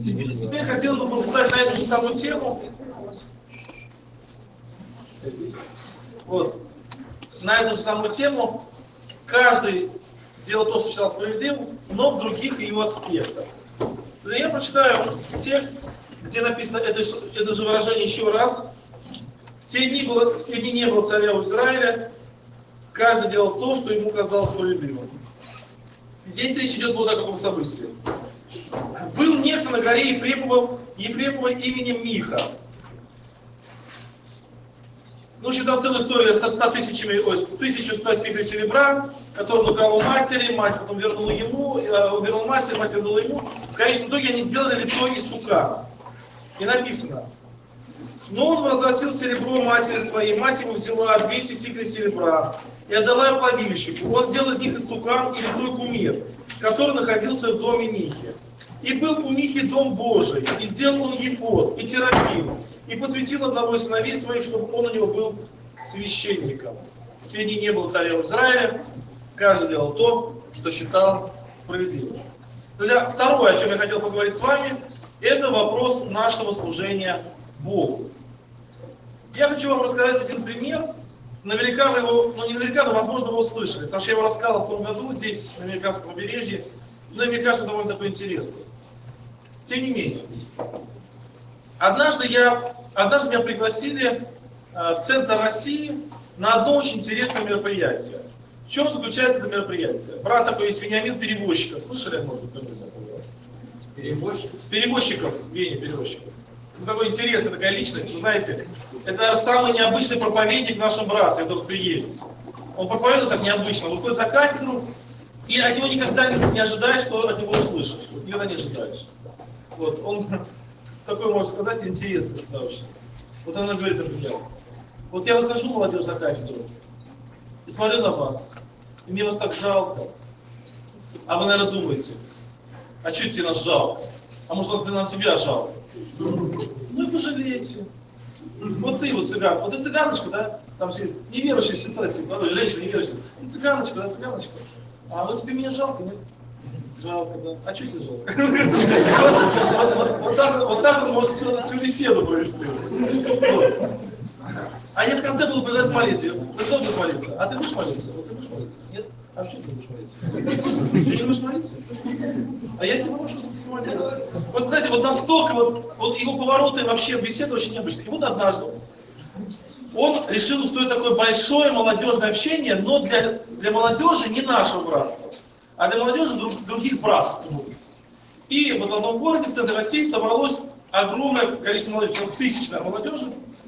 Теперь хотелось бы поболтать на эту же самую тему. Вот. На эту же самую тему. Каждый делал то, что считал справедливым, но в других его аспектах. Я прочитаю текст, где написано это же выражение еще раз. В те дни не было царя у Израиля, каждый делал то, что ему казалось справедливым. Здесь речь идет вот о каком событии. Был некто на горе Ефремовой именем Миха. Ну, в общем, там целая история со 1100 сиклей серебра, который он украл у матери, мать потом вернула ему, он вернул матери, мать вернула ему. В конечном итоге они сделали литой из стукана. И написано: но он возвратил серебро матери своей, мать ему взяла 200 сиклей серебра и отдала его плавильщику. Он сделал из них истукан и литой кумир, который находился в доме Михи. И был у Михи дом Божий, и сделал он ефод, и терафим, и посвятил одного из сыновей своих, чтобы он у него был священником. В те дни не было царя в Израиле, каждый делал то, что считал справедливым. Друзья, второе, о чем я хотел поговорить с вами, это вопрос нашего служения Богу. Я хочу вам рассказать один пример. Наверняка вы его, ну не наверняка, но возможно вы его слышали, потому что я его рассказал в том году здесь, на Американском побережье. Но мне кажется, довольно такой интересный. Тем не менее, однажды меня пригласили в центр России на одно очень интересное мероприятие. В чем заключается это мероприятие? Брат такой есть Вениамин Перевозчиков. Слышали, может быть, Перевозчиков, Веня Перевозчиков. Ну, такой интересная такая личность, вы знаете, это, наверное, самый необычный проповедник в нашем братстве, который есть. Он проповедует так необычно, он выходит за кафедру, и от него никогда не ожидаешь, что от него услышишь. Никогда не ожидаешь. Вот, он такой, можно сказать, интересный всегда очень. Вот она говорит, например, вот я выхожу, молодежь, за кафедру, и смотрю на вас, и мне вас так жалко. А вы, наверное, думаете, а что тебе нас жалко? А может, нам тебя жалко? Ну и пожалейте. Вот ты вот цыган, вот ты цыганочка, да? Там сидит неверующая сестра, женщина неверующая. Ты цыганочка, да, цыганочка. А вот тебе меня жалко, нет? Жалко, да. А что тебе жалко? Вот так он может всю беседу провести. А я в конце буду предлагать молитве. Вы кто будет молиться? А ты будешь молиться? Вот ты будешь молиться? Нет? А что ты будешь молиться? Ты не будешь молиться? А я тебе помогу, что ты молиться. Вот знаете, вот настолько вот его повороты вообще беседы очень необычные. И вот однажды он решил устроить такое большое молодежное общение, но для молодежи не нашего братства, а для молодежи других братств. И вот в одном городе, в центре России, собралось огромное количество молодежи, тысячная молодежи.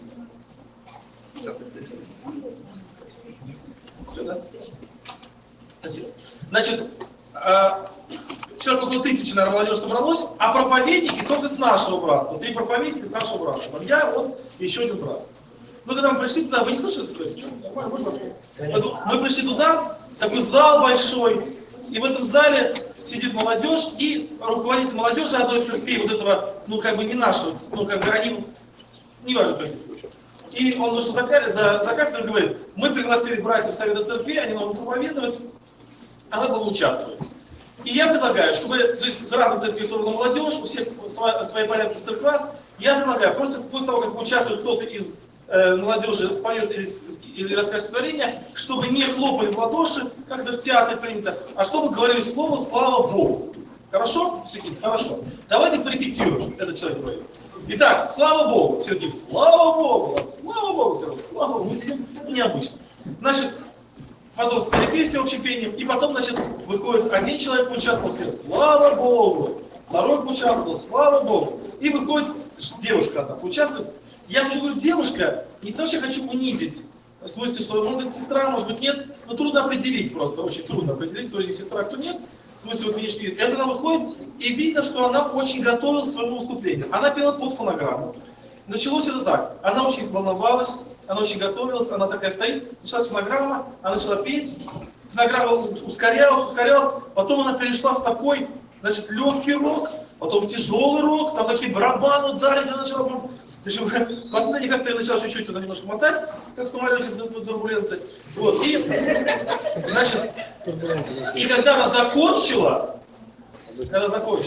Значит, человек около 1000, наверное, молодежи собралось, а проповедники только с нашего братства. 3 проповедника с нашего братства. Я, вот, и еще один брат. Мы когда мы пришли туда, вы не слышали, кто это? Нормально, можно рассказать? Мы пришли туда, такой зал большой, и в этом зале сидит молодежь, и руководитель молодежи одной из церквей, вот этого, ну как бы не нашего, ну как бы они, не важно, кто это. И он вышел за кафедру и говорит, мы пригласили братьев Совета Церкви, они могут проповедовать, а мы будем участвовать. И я предлагаю, чтобы, то есть за разных церквей собрана молодежь, у всех свои порядки в церквах, я предлагаю, после того, как участвует кто-то из молодежи, споет или расскажет стихотворение, чтобы не хлопали в ладоши, как это в театре принято, а чтобы говорили слово «Слава Богу». Хорошо? Хорошо. Давайте порепетируем, этот человек говорит. Итак, слава Богу. Все такие, слава Богу, слава Богу, все, слава Богу. Мы сидим, ну, необычно. Значит, потом спели песни общим пением, и потом, значит, выходит один человек, поучаствовал, все, слава Богу. Второй поучаствовал, слава Богу. И выходит девушка одна, поучаствует. Я почему говорю девушка, не потому что я хочу унизить, в смысле, что может быть сестра, может быть нет, но трудно определить просто, очень трудно определить, кто из них сестра, кто нет. В смысле, вот внешний вид. И она выходит, и видно, что она очень готовилась к своему выступлению. Она пела под фонограмму. Началось это так. Она очень волновалась, она очень готовилась, она такая стоит, началась фонограмма, она начала петь, фонограмма ускорялась, потом она перешла в такой, значит, легкий рок, потом в тяжелый рок, там такие барабаны ударили, она начала... По сцене как-то я начал чуть-чуть туда немножко мотать, как в самолете в турбуленции. Вот, и, значит, и когда она закончила,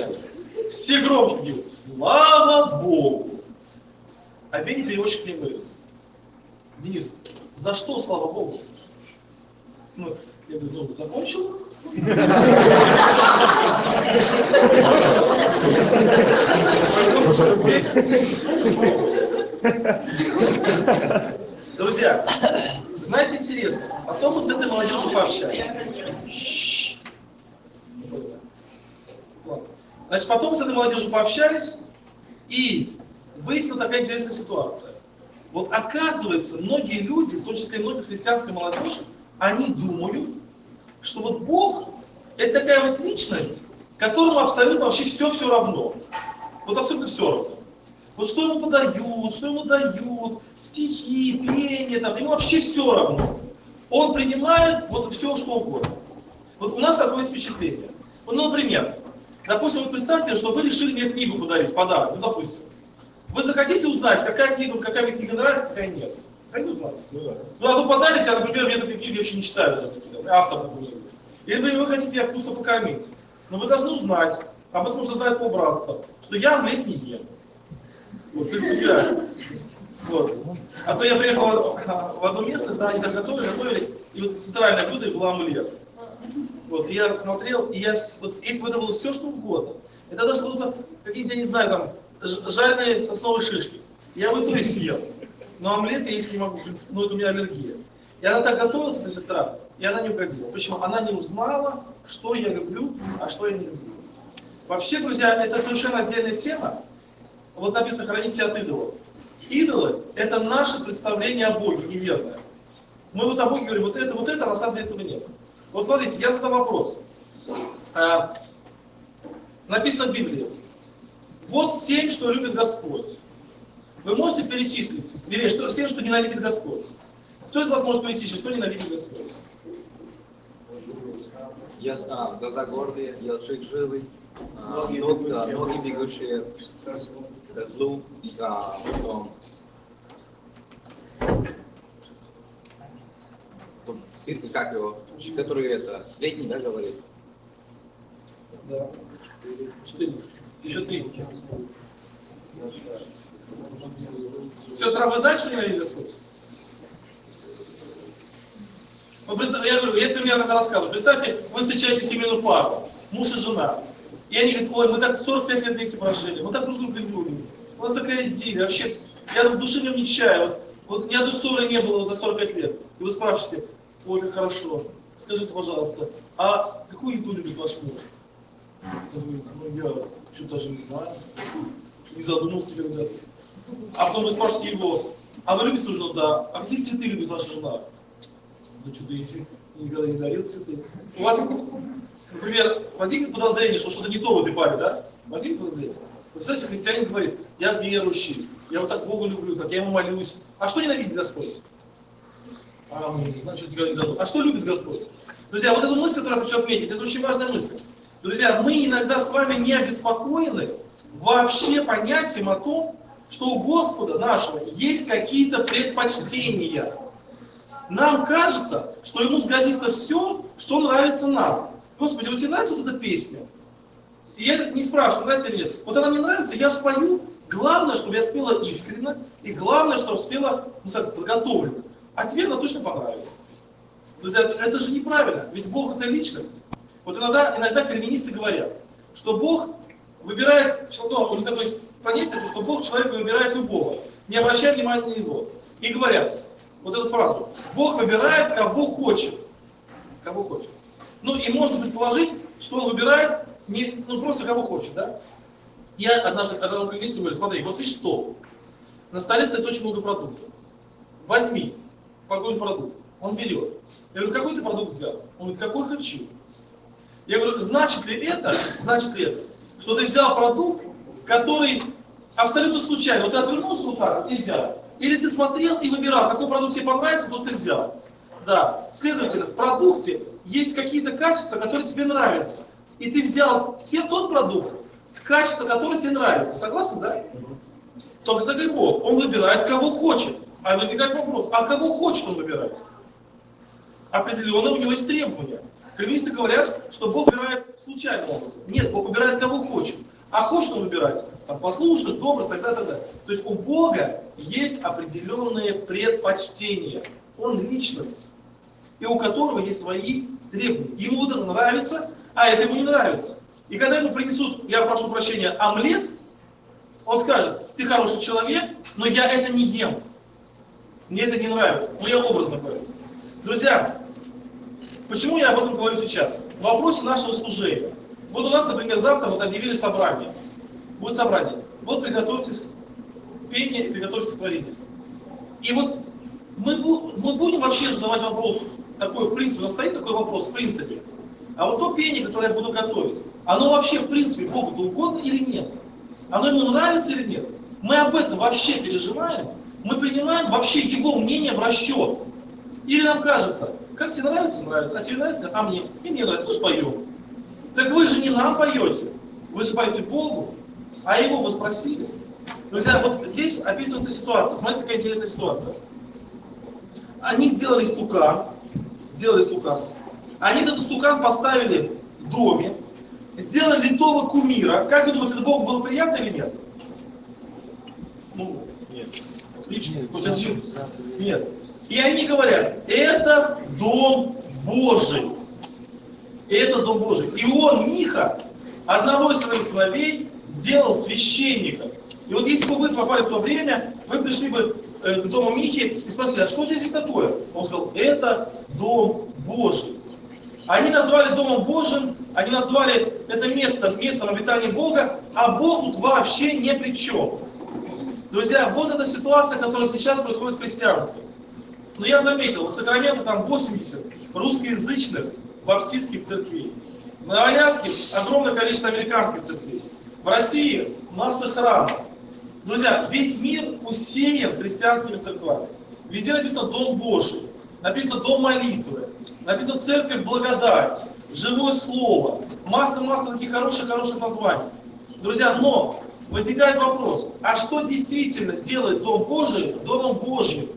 Все громкие говорят, слава Богу. А Веня переводчик мне говорит, Денис, за что слава Богу? Ну, я говорю, ну, закончил. Друзья, знаете, интересно, потом мы с этой молодежью пообщались. Значит, потом с этой молодежью пообщались, и выяснилась такая интересная ситуация. Вот оказывается, многие люди, в том числе многие христианская молодежь, они думают, что вот Бог это такая вот личность, которому абсолютно вообще все равно. Вот абсолютно все равно. Вот что ему подают, что ему дают, стихи, пение, там, ему вообще все равно. Он принимает вот все, что угодно. Вот у нас такое впечатление. Вот, ну, например, допустим, вы представьте, что вы решили мне книгу подарить, подарок, ну, допустим. Вы захотите узнать, какая мне книга нравится, какая нет? Хотите узнать? Ну, а то подарите, а, например, мне такие книги вообще не читаю, даже такие, автор, например. Или, например, вы хотите меня вкусно покормить. Но вы должны узнать, а потому что знает полбратства, что я омлет не ем. Вот, принципиально. Вот. А то я приехал в одно место, да, они так готовили, и вот центральное блюдо было омлет. Вот, и я рассмотрел, и я, вот, если бы это было все, что угодно, это даже было какие-нибудь, я не знаю, там, жареные сосновые шишки. Я бы то и съел. Но омлет я есть не могу, ну это у меня аллергия. И она так готовилась, эта сестра, и она не угодила. Почему? Она не узнала, что я люблю, а что я не люблю. Вообще, друзья, это совершенно отдельная тема. Вот написано «хранить себя от идолов». Идолы – это наше представление о Боге неверное. Мы вот о Боге говорим, вот это, а на самом деле этого нет. Вот смотрите, я задам вопрос. Написано в Библии. Вот 7, что любит Господь. Вы можете перечислить, вернее, 7, что ненавидит Господь. Кто из вас может перечислить, что ненавидит Господь? Глаза гордые, лживый, ноги бегущие к злу, потом как его, который это, летний, да, говорит? Да. 4. Еще 3. Сестра, вы знаете, что ненавидит Господь? Я говорю, я примерно рассказываю. Представьте, вы встречаете семейную пару, муж и жена. И они говорят, ой, мы так 45 лет вместе прожили, мы так друг друга любим. У нас такая идея, вообще, я в душе не чаю, вот ни одной ссоры не было за 45 лет. И вы спрашиваете, ой, как хорошо, скажите, пожалуйста, а какую еду любит ваш муж? Он говорит, ну я что-то даже не знаю, не задумался никогда. А потом вы спрашиваете его, а вы любите свою жену? Да. А какие цветы любит ваша жена? Да что-то я никогда не дарил цветы. У вас, например, возникнет подозрение, что что-то не то в этой паре, да? Возникнет подозрение. Вы представляете, христианин говорит, я верующий, я вот так Бога люблю, так я ему молюсь. А что ненавидит Господь? А, мы не знаем, что никогда не задумал. А что любит Господь? Друзья, вот эту мысль, которую я хочу отметить, это очень важная мысль. Друзья, мы иногда с вами не обеспокоены вообще понятием о том, что у Господа нашего есть какие-то предпочтения. Нам кажется, что ему сгодится все, что нравится нам. Господи, вот тебе нравится вот эта песня? И я не спрашиваю, нравится или нет. Вот она мне нравится, я спою. Главное, чтобы я спела искренне, и главное, чтобы спела, ну так, подготовленно. А тебе она точно понравится. Друзья, это же неправильно, ведь Бог это личность. Вот иногда кальвинисты говорят, что Бог выбирает, у них такое понятие, что Бог человека выбирает любого, не обращая внимания на него. И говорят вот эту фразу, Бог выбирает кого хочет. Кого хочет. Ну и можно предположить, что он выбирает не, ну, просто кого хочет, да? Я однажды, когда он кальвинисту говорю, смотри, вот видишь стол, на столе стоит очень много продуктов. Возьми какой-нибудь продукт. Он берет. Я говорю, какой ты продукт взял? Он говорит, какой хочу. Я говорю, значит ли это, что ты взял продукт, который абсолютно случайно, вот ты отвернулся вот так и взял. Или ты смотрел и выбирал, какой продукт тебе понравится, то ты взял. Да, следовательно, в продукте есть какие-то качества, которые тебе нравятся. И ты взял тот продукт, качество, которое тебе нравится. Согласны, да? Только так и Бог. Он выбирает, кого хочет. А возникает вопрос, а кого хочет он выбирать? Определенно у него есть требования. Кальвинисты говорят, что Бог выбирает случайным образом. Нет, Бог выбирает, кого хочет. А хочет он выбирать там, послушный, добрый, тогда, тогда. То есть у Бога есть определенные предпочтения. Он личность, и у которого есть свои требования. Ему вот это нравится, а это ему не нравится. И когда ему принесут, я прошу прощения, омлет, он скажет: ты хороший человек, но я это не ем. Мне это не нравится. Ну я образно говорю. Друзья, почему я об этом говорю сейчас? В вопросе нашего служения. Вот у нас, например, завтра вот объявили собрание. Будет собрание. Вот приготовьтесь к пению и приготовьтесь к творению. И вот мы будем вообще задавать вопрос, такой в принципе, стоит такой вопрос в принципе. А вот то пение, которое я буду готовить, оно вообще в принципе Богу-то угодно или нет? Оно ему нравится или нет? Мы об этом вообще переживаем? Мы принимаем вообще его мнение в расчет? Или нам кажется, как тебе нравится, нравится, а тебе нравится, а мне, и мне нравится, ну споем. Так вы же не нам поете, вы же поете Богу, а его вы спросили. Друзья, вот здесь описывается ситуация, смотрите, какая интересная ситуация. Они сделали стукан, они этот стукан поставили в доме, сделали литого кумира. Как вы думаете, это Богу было приятно или нет? Ну, нет. Отлично. Нет. И они говорят: это дом Божий. Это дом Божий. И он, Миха, одного из своих сыновей, сделал священником. И вот если бы вы попали в то время, вы пришли бы к дому Михи и спросили: а что здесь такое? Он сказал: это дом Божий. Они назвали домом Божьим, они назвали это местом обитания Бога, а Бог тут вообще ни при чем. Друзья, вот эта ситуация, которая сейчас происходит в христианстве. Но я заметил, вот в Сакраменто там 80 русскоязычных баптистских церквей. На Аляске огромное количество американских церквей. В России масса храмов. Друзья, весь мир усеян христианскими церквами. Везде написано «Дом Божий», написано «Дом молитвы», написано «Церковь благодать», «Живое слово». Масса таких хороших названий. Друзья, но возникает вопрос, а что действительно делает Дом Божий Домом Божьим?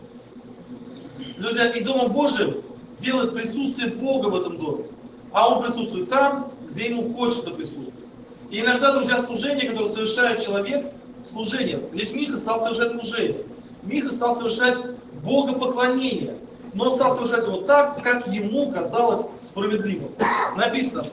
Друзья, и Домом Божьим делает присутствие Бога в этом доме. А Он присутствует там, где Ему хочется присутствовать. И иногда, друзья, служение, которое совершает человек, служение. Здесь Миха стал совершать служение. Миха стал совершать богопоклонение. Но он стал совершать его так, как ему казалось справедливым. Написано, в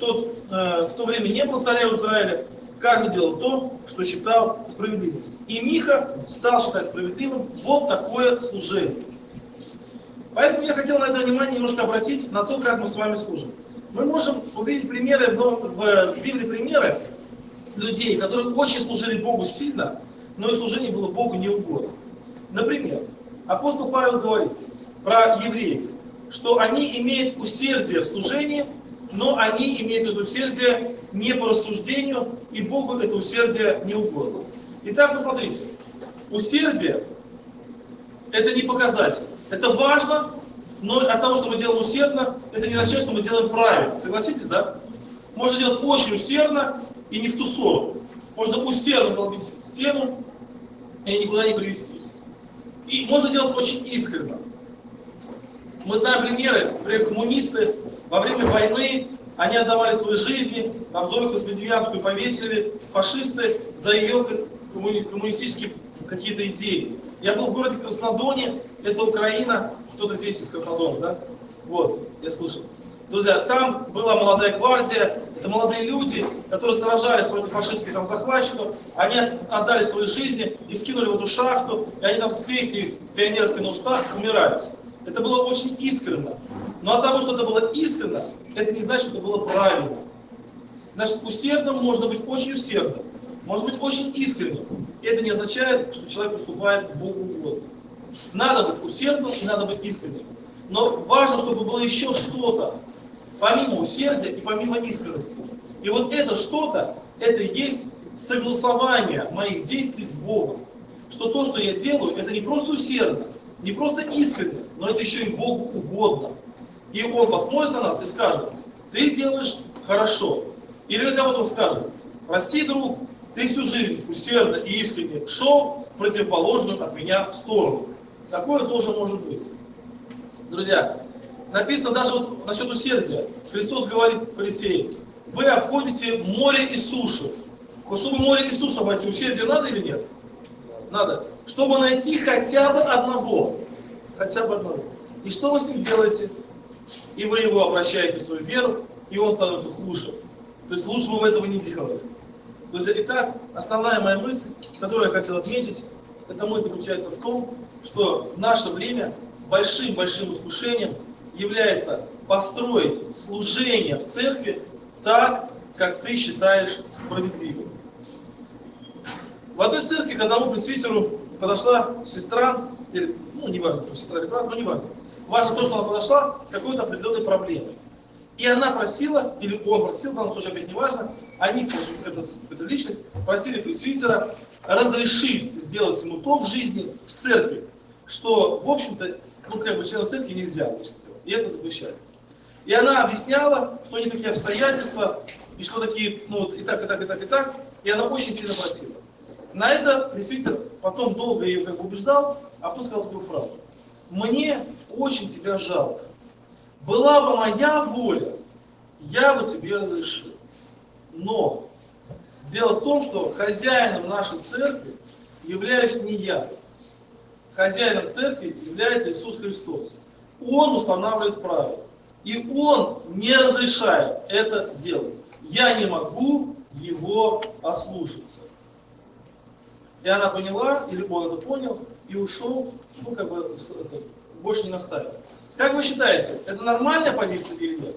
то время не было царя в Израиле, каждый делал то, что считал справедливым. И Миха стал считать справедливым вот такое служение. Поэтому я хотел на это внимание немножко обратить, на то, как мы с вами служим. Мы можем увидеть примеры, в Библии примеры людей, которые очень служили Богу сильно, но и служение было Богу неугодно. Например, апостол Павел говорит про евреев, что они имеют усердие в служении, но они имеют это усердие не по рассуждению, и Богу это усердие не угодно. Итак, посмотрите, усердие – это не показатель. Это важно, но от того, что мы делаем усердно, это не означает, что мы делаем правильно. Согласитесь, да? Можно делать очень усердно и не в ту сторону. Можно усердно долбить стену и никуда не привести. И можно делать очень искренне. Мы знаем примеры, например, коммунисты во время войны, они отдавали свои жизни, там Зою Космодемьянскую повесили, фашисты за ее коммунистические какие-то идеи. Я был в городе Краснодоне, это Украина, кто-то здесь из Краснодона, да? Вот, я слышал. Друзья, там была молодая гвардия, это молодые люди, которые сражались против фашистских там захватчиков, они отдали свои жизни и скинули в эту шахту, и они там с песней пионерской на устах умирают. Это было очень искренне. Но от того, что это было искренне, это не значит, что это было правильно. Значит, усердным можно быть очень усердным, может быть очень искренним. И это не означает, что человек поступает Богу угодно. Надо быть усердным и надо быть искренним. Но важно, чтобы было еще что-то, помимо усердия и помимо искренности. И вот это что-то, это и есть согласование моих действий с Богом. Что то, что я делаю, это не просто усердно, не просто искренне, но это еще и Богу угодно. И Он посмотрит на нас и скажет: ты делаешь хорошо. Или на кого-то Он скажет: прости, друг, ты всю жизнь усердно и искренне шел в противоположную от меня сторону. Такое тоже может быть. Друзья, написано даже вот насчет усердия. Христос говорит фарисеям: вы обходите море и сушу, Вот чтобы море Иисуса обойти, усердие надо или нет? Надо. Чтобы найти хотя бы одного. Хотя бы одного. И что вы с ним делаете? И вы его обращаете в свою веру, и он становится хуже. То есть лучше бы вы этого не делали. То есть, итак, основная моя мысль, которую я хотел отметить, эта мысль заключается в том, что в наше время большим-большим искушением является построить служение в церкви так, как ты считаешь справедливым. В одной церкви к одному пресвитеру подошла сестра, или, ну не важно, кто сестра или брат, но не важно. Важно то, что она подошла с какой-то определенной проблемой. И она просила, или он просил, в данном случае опять не важно, они, эта личность, просили пресвитера разрешить сделать ему то в жизни, в церкви, что, в общем-то, ну как бы членам церкви нельзя делать. И это запрещается. И она объясняла, что они такие обстоятельства, и что такие, ну вот и так, и так, и так, и так. И она очень сильно просила. На это пресвитер потом долго ее как бы убеждал, а потом сказал такую фразу. Мне очень тебя жалко. Была бы моя воля, я бы тебе разрешил. Но дело в том, что хозяином нашей церкви являюсь не я. Хозяином церкви является Иисус Христос. Он устанавливает правила. И Он не разрешает это делать. Я не могу Его ослушаться. И она поняла, или он это понял, и ушел, ну как бы больше не настаивал. Как вы считаете, это нормальная позиция или нет?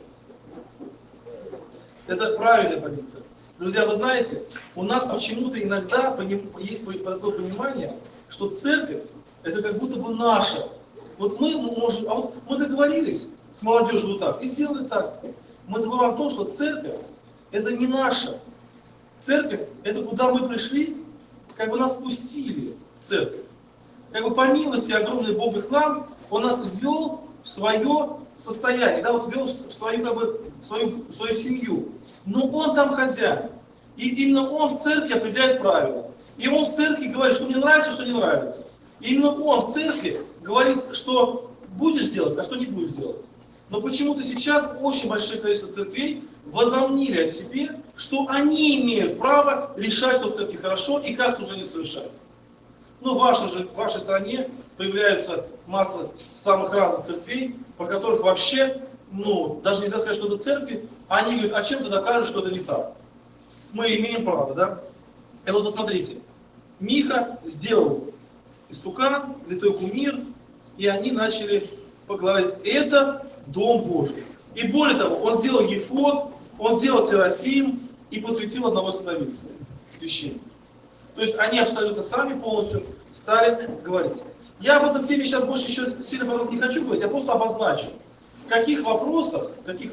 Это правильная позиция. Друзья, вы знаете, у нас почему-то иногда есть такое понимание, что церковь это как будто бы наша. Вот мы можем, а вот мы договорились с молодежью вот так и сделали так. Мы забываем о том, что церковь это не наша. Церковь это куда мы пришли, как бы нас пустили в церковь. Как бы по милости огромной Бога к нам, Он нас ввел в свое состояние, да, вот ввел в свою, как бы, в свою семью. Но Он там хозяин. И именно Он в церкви определяет правила. И Он в церкви говорит, что мне нравится, что не нравится. И именно Он в церкви говорит, что будешь делать, а что не будешь делать. Но почему-то сейчас очень большое количество церквей возомнили о себе, что они имеют право решать, что в церкви хорошо и как служение совершать. Ну, в вашей стране появляются масса самых разных церквей, по которых вообще, ну, даже нельзя сказать, что это церкви, они говорят, а чем ты докажешь, что это не так? Мы имеем право, да? И вот посмотрите, Миха сделал истукан, литой кумир, и они начали поговорить, это Дом Божий. И более того, он сделал ефод, он сделал серафим и посвятил одного сыновица, священника. То есть они абсолютно сами полностью стали говорить. Я об этом теме сейчас больше еще сильно потом не хочу говорить, я просто обозначу. В каких вопросах,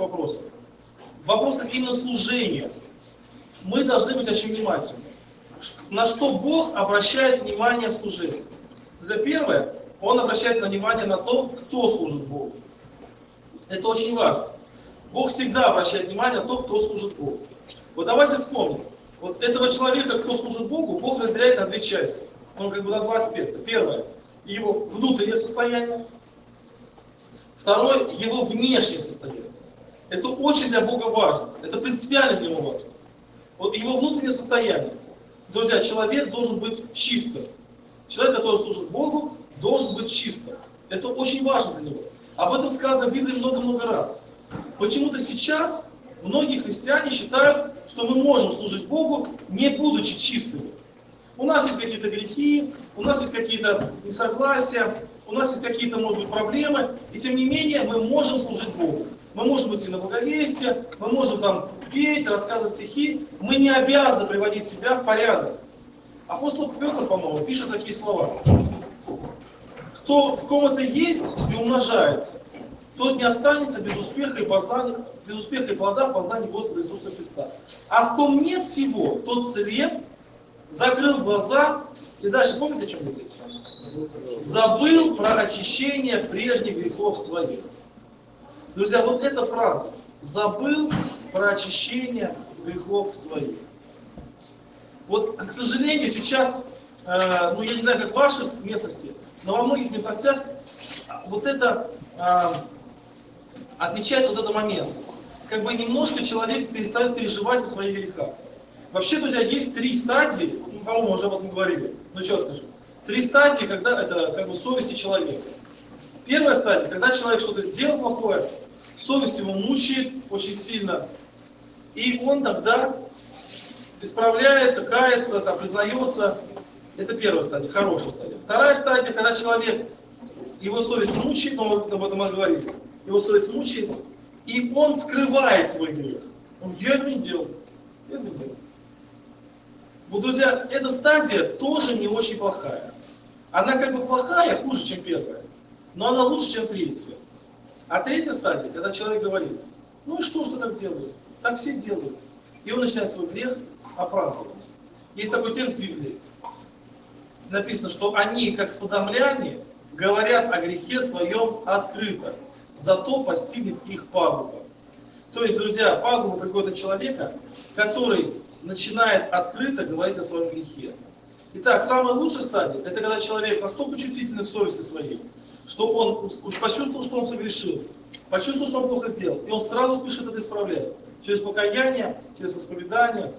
в вопросах именно служения мы должны быть очень внимательны. На что Бог обращает внимание в служении. За первое, Он обращает внимание на то, кто служит Богу. Это очень важно. Бог всегда обращает внимание на то, кто служит Богу. Вот давайте вспомним. Вот этого человека, кто служит Богу, Бог разделяет на две части. Он как бы на два аспекта. Первое, его внутреннее состояние. Второе, его внешнее состояние. Это очень для Бога важно. Это принципиально для Него важно. Вот его внутреннее состояние. Друзья, человек должен быть чистым. Человек, который служит Богу, должен быть чистым. Это очень важно для него. Об этом сказано в Библии много-много раз. Почему-то сейчас многие христиане считают, что мы можем служить Богу, не будучи чистыми. У нас есть какие-то грехи, у нас есть какие-то несогласия, у нас есть какие-то, может быть, проблемы, и тем не менее мы можем служить Богу. Мы можем идти на благовестие, мы можем там петь, рассказывать стихи, мы не обязаны приводить себя в порядок. Апостол Петр, по-моему, пишет такие слова. Кто в ком это есть и умножается, тот не останется без успеха и плода в познании Господа Иисуса Христа. А в ком нет всего, тот слеп, закрыл глаза, и дальше помните, о чем говорит? Забыл про очищение прежних грехов своих. Друзья, вот эта фраза. Забыл про очищение грехов своих. Вот, к сожалению, сейчас, ну я не знаю, как в вашей местности, но во многих местностях вот это отмечается вот этот момент. Как бы немножко человек перестает переживать о своих грехах. Вообще, друзья, есть 3 стадии, ну, по-моему, уже об этом говорили, но еще раз скажу. 3 стадии, когда это как бы совести человека. Первая стадия, когда человек что-то сделал плохое, совесть его мучает очень сильно, и он тогда исправляется, кается, там, признается. Это первая стадия, хорошая стадия. Вторая стадия, когда человек, его совесть мучает, но мы об этом говорили, его совесть мучает, и он скрывает свой грех. Он говорит, я этого не делал, я этого не делал. Вот, друзья, эта стадия тоже не очень плохая. Она как бы плохая, хуже, чем первая, но она лучше, чем третья. А третья стадия, когда человек говорит, ну и что так делают? Так все делают. И он начинает свой грех оправдывать. Есть такой текст в Библии. Написано, что они, как содомляне, говорят о грехе своем открыто, зато постигнет их пагуба. То есть, друзья, пагуба приходит от человека, который начинает открыто говорить о своем грехе. Итак, самая лучшая стадия, это когда человек настолько чувствительный к совести своей, что он почувствовал, что он согрешил, почувствовал, что он плохо сделал, и он сразу спешит это исправлять. Через покаяние, через исповедание,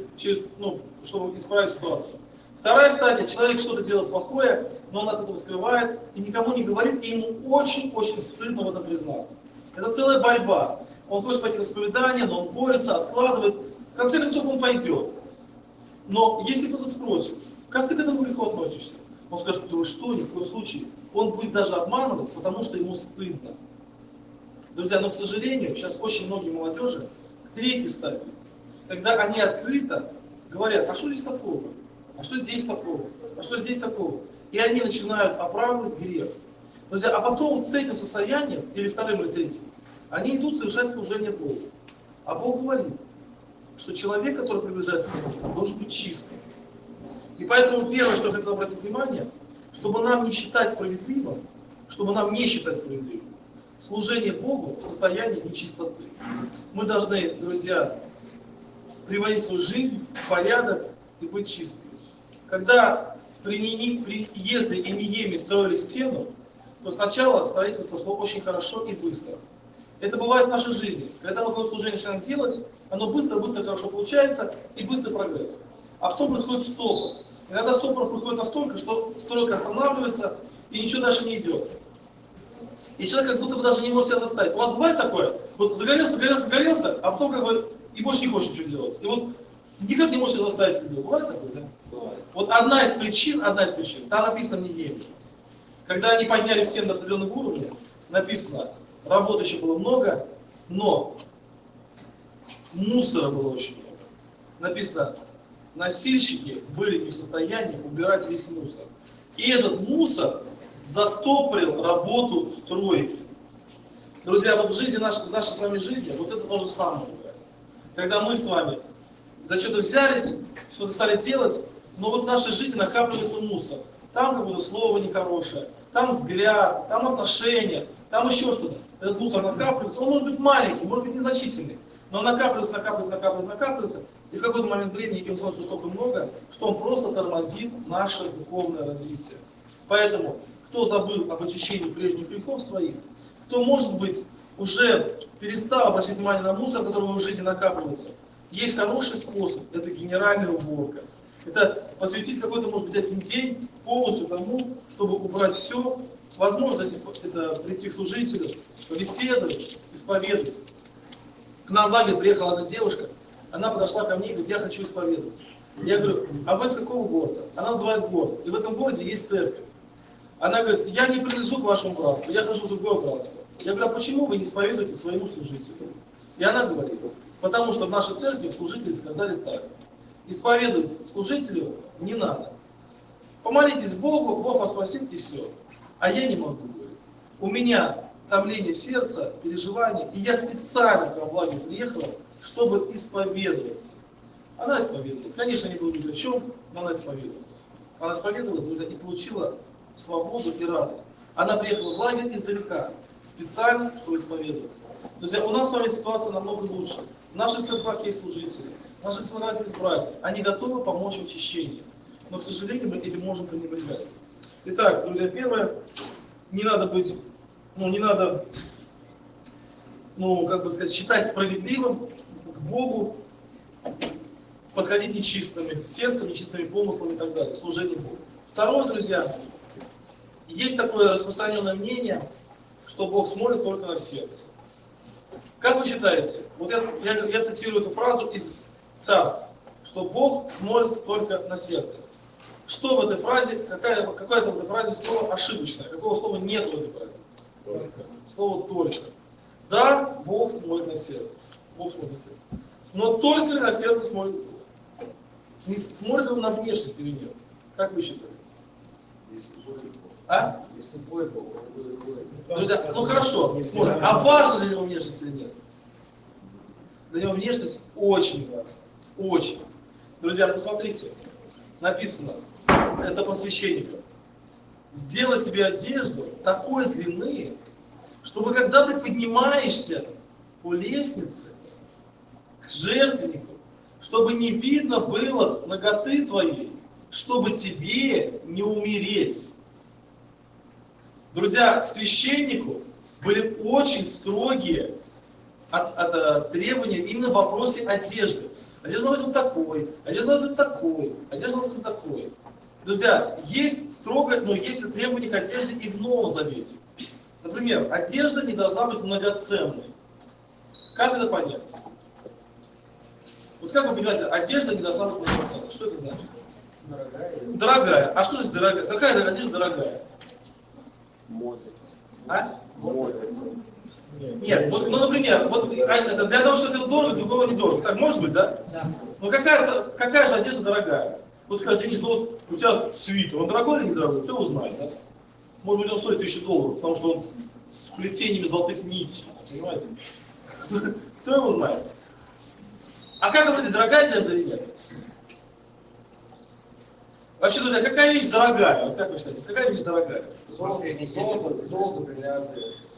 чтобы исправить ситуацию. Вторая стадия, человек что-то делает плохое, но он от этого скрывает и никому не говорит, и ему очень-очень стыдно в этом признаться. Это целая борьба. Он хочет пойти на исповедание, но он борется, откладывает. В конце концов он пойдет. Но если кто-то спросит, как ты к этому греху относишься? Он скажет, да вы что, ни в коем случае. Он будет даже обманывать, потому что ему стыдно. Друзья, но, к сожалению, сейчас очень многие молодежи к третьей стадии, когда они открыто говорят, а что здесь такого? А что здесь такого? А что здесь такого? И они начинают оправдывать грех. Друзья, а потом с этим состоянием, или вторым, или третьим, они идут совершать служение Богу. А Бог говорит, что человек, который приближается к Богу, должен быть чистым. И поэтому первое, что я хотел обратить внимание, чтобы нам не считать справедливым, служение Богу в состоянии нечистоты. Мы должны, друзья, приводить свою жизнь в порядок и быть чистыми. Когда при Езде и Нееме строили стену, то сначала строительство шло очень хорошо и быстро. Это бывает в нашей жизни. Когда мы какое-то служение начинаем делать, оно быстро, хорошо получается и быстрый прогресс. А потом происходит стопор. Иногда стопор происходит настолько, что стройка останавливается и ничего дальше не идет. И человек как будто бы даже не может себя заставить. У вас бывает такое? Вот загорелся, а потом как бы и больше не хочет ничего делать. И вот никак не может себя заставить это делать. Бывает такое, да? Бывает. Вот одна из причин, там написано в Неемии. Когда они подняли стену до определенного уровня, написано, работы еще было много, но мусора было очень много. Написано, носильщики были не в состоянии убирать весь мусор. И этот мусор застопорил работу стройки. Друзья, вот в жизни, в нашей с вами жизни, вот это то же самое. Когда мы с вами за что-то взялись, что-то стали делать, но вот в нашей жизни накапливается мусор. Там какое-то слово нехорошее, там взгляд, там отношения, там еще что-то. Этот мусор накапливается, он может быть маленький, может быть незначительный, но он накапливается, и в какой-то момент времени им становится столько много, что он просто тормозит наше духовное развитие. Поэтому, кто забыл об очищении прежних грехов своих, кто, может быть, уже перестал обращать внимание на мусор, который в его жизни накапливается, есть хороший способ, это генеральная уборка. Это посвятить какой-то, может быть, один день полностью тому, чтобы убрать все. Возможно, это прийти к служителю, побеседовать, исповедовать. К нам в лагерь приехала одна девушка, она подошла ко мне и говорит, я хочу исповедоваться. Я говорю, а вы из какого города? Она называет город. И в этом городе есть церковь. Она говорит, я не принадлежу к вашему братству, я хожу в другое братство. Я говорю, а почему вы не исповедуете своему служителю? И она говорит, потому что в нашей церкви служители сказали так. Исповедовать служителю не надо. Помолитесь Богу, Бог вас простит и все. А я не могу, говорит. У меня томление сердца, переживания, и я специально к вам в лагерь приехала, чтобы исповедоваться. Она исповедовалась. Конечно, не было ни о чем, но она исповедовалась. Она исповедовалась, друзья, и получила свободу и радость. Она приехала в лагерь издалека, специально, чтобы исповедоваться. Друзья, у нас с вами ситуация намного лучше. В наших церквах есть служители, в наших церквах есть братья. Они готовы помочь в очищении. Но, к сожалению, мы этим можем пренебрегать. Итак, друзья, первое, не надо считать справедливым к Богу подходить нечистыми сердцем, нечистыми помыслами и так далее, служение Богу. Второе, друзья, есть такое распространенное мнение, что Бог смотрит только на сердце. Как вы считаете? Вот я цитирую эту фразу из Царств, что Бог смотрит только на сердце. Что в этой фразе, какое-то в этой фразе слово ошибочное, какого слова нет в этой фразе? Только. Слово только. Да, Бог смотрит на сердце. Бог смотрит на сердце. Но только ли на сердце смотрит Бог? Не смотрит он на внешность или нет? Как вы считаете? А? Если твой Бог, Друзья, ну хорошо, смотрим. А важно для него внешность или нет? Для него внешность очень важна. Очень. Друзья, посмотрите. Написано, это про священников. Сделай себе одежду такой длины, чтобы когда ты поднимаешься по лестнице к жертвеннику, чтобы не видно было наготы твоей, чтобы тебе не умереть. Друзья, к священнику были очень строгие требования именно в вопросе одежды. Одежда должна быть вот такой, одежда должна быть такой, одежда должна быть такой. Друзья, есть строго, но есть требования к одежде и в Новом Завете. Например, одежда не должна быть многоценной. Как это понять? Вот как вы понимаете, одежда не должна быть многоценной? Что это значит? дорогая. Дорогая. А что значит дорогая? Какая одежда дорогая? Мода. А? Мода. Нет, вот, ну, например, вот, это для того, что это дорого, другого недорого. Так может быть, да? Да. Ну какая же одежда дорогая? Вот скажи, Денис, ну вот у тебя свитер, он дорогой или недорогой? Ты узнаешь, да? Может быть, он стоит $1000, потому что он с плетениями золотых нитей, понимаете? Кто его знает? А как говорите, дорогая одежда или нет? Вообще, друзья, какая вещь дорогая? Вот как вы считаете, какая вещь дорогая? Золото, бриллианты.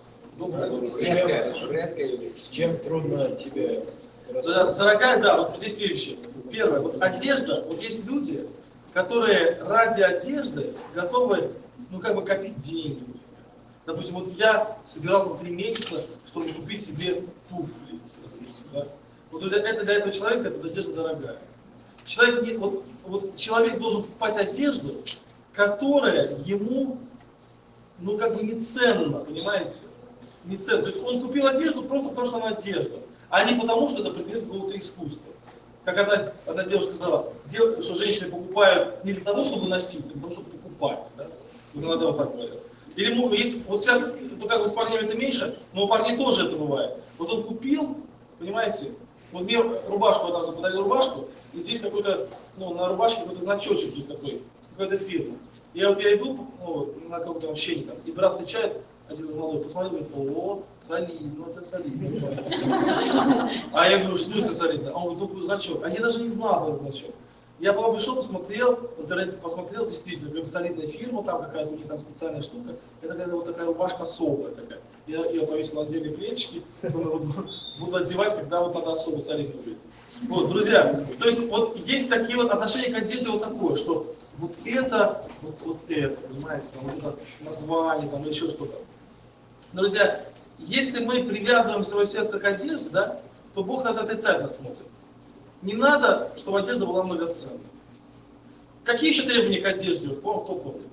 Редкая вещь. С чем трудно тебе Дорогая, да, вот здесь две вещи. Первое, вот одежда, вот есть люди, которые ради одежды готовы, ну, как бы копить деньги. Допустим, вот я собирал на 3 месяца, чтобы купить себе туфли. Допустим, да? Вот друзья, это для этого человека эта одежда дорогая. Человек, вот человек должен покупать одежду, которая ему, ну, как бы не ценна, понимаете? Не ценна. То есть он купил одежду просто потому, что она одежда, а не потому, что это предмет какого-то искусства. Как одна девушка сказала, что женщины покупают не для того, чтобы носить, а для того, чтобы покупать. Да? Вот иногда вот так говорят. Или есть, вот сейчас, ну, как бы с парнями это меньше, но у парней тоже это бывает. Вот он купил, понимаете, вот мне рубашку однажды подарил рубашку, и здесь какой-то, ну, на рубашке какой-то значочек есть такой, какая-то фирма. Я иду, ну, на каком-то общении там, и брат встречает, один молодой, посмотрел, говорит, о, солидно, ну это солидно. А я говорю, в смысле солидно? А он говорит, ну, значок. А я даже не знал про этот значок. Я потом пришел, посмотрел, в интернете посмотрел, действительно, какая-то солидная фирма, там какая-то у них там специальная штука. Это какая-то вот такая рубашка особая такая. Я ее повесил на отдельные плечики, думаю, вот, буду одевать, когда вот она особо солидная будет. Вот, друзья, то есть вот есть такие вот отношения к одежде вот такое, что вот это, понимаете, там, вот это название, там, или еще что-то. Друзья, если мы привязываем свое сердце к одежде, да, то Бог на это отрицательно смотрит. Не надо, чтобы одежда была многоценной. Какие еще требования к одежде? Вот, кто помнит?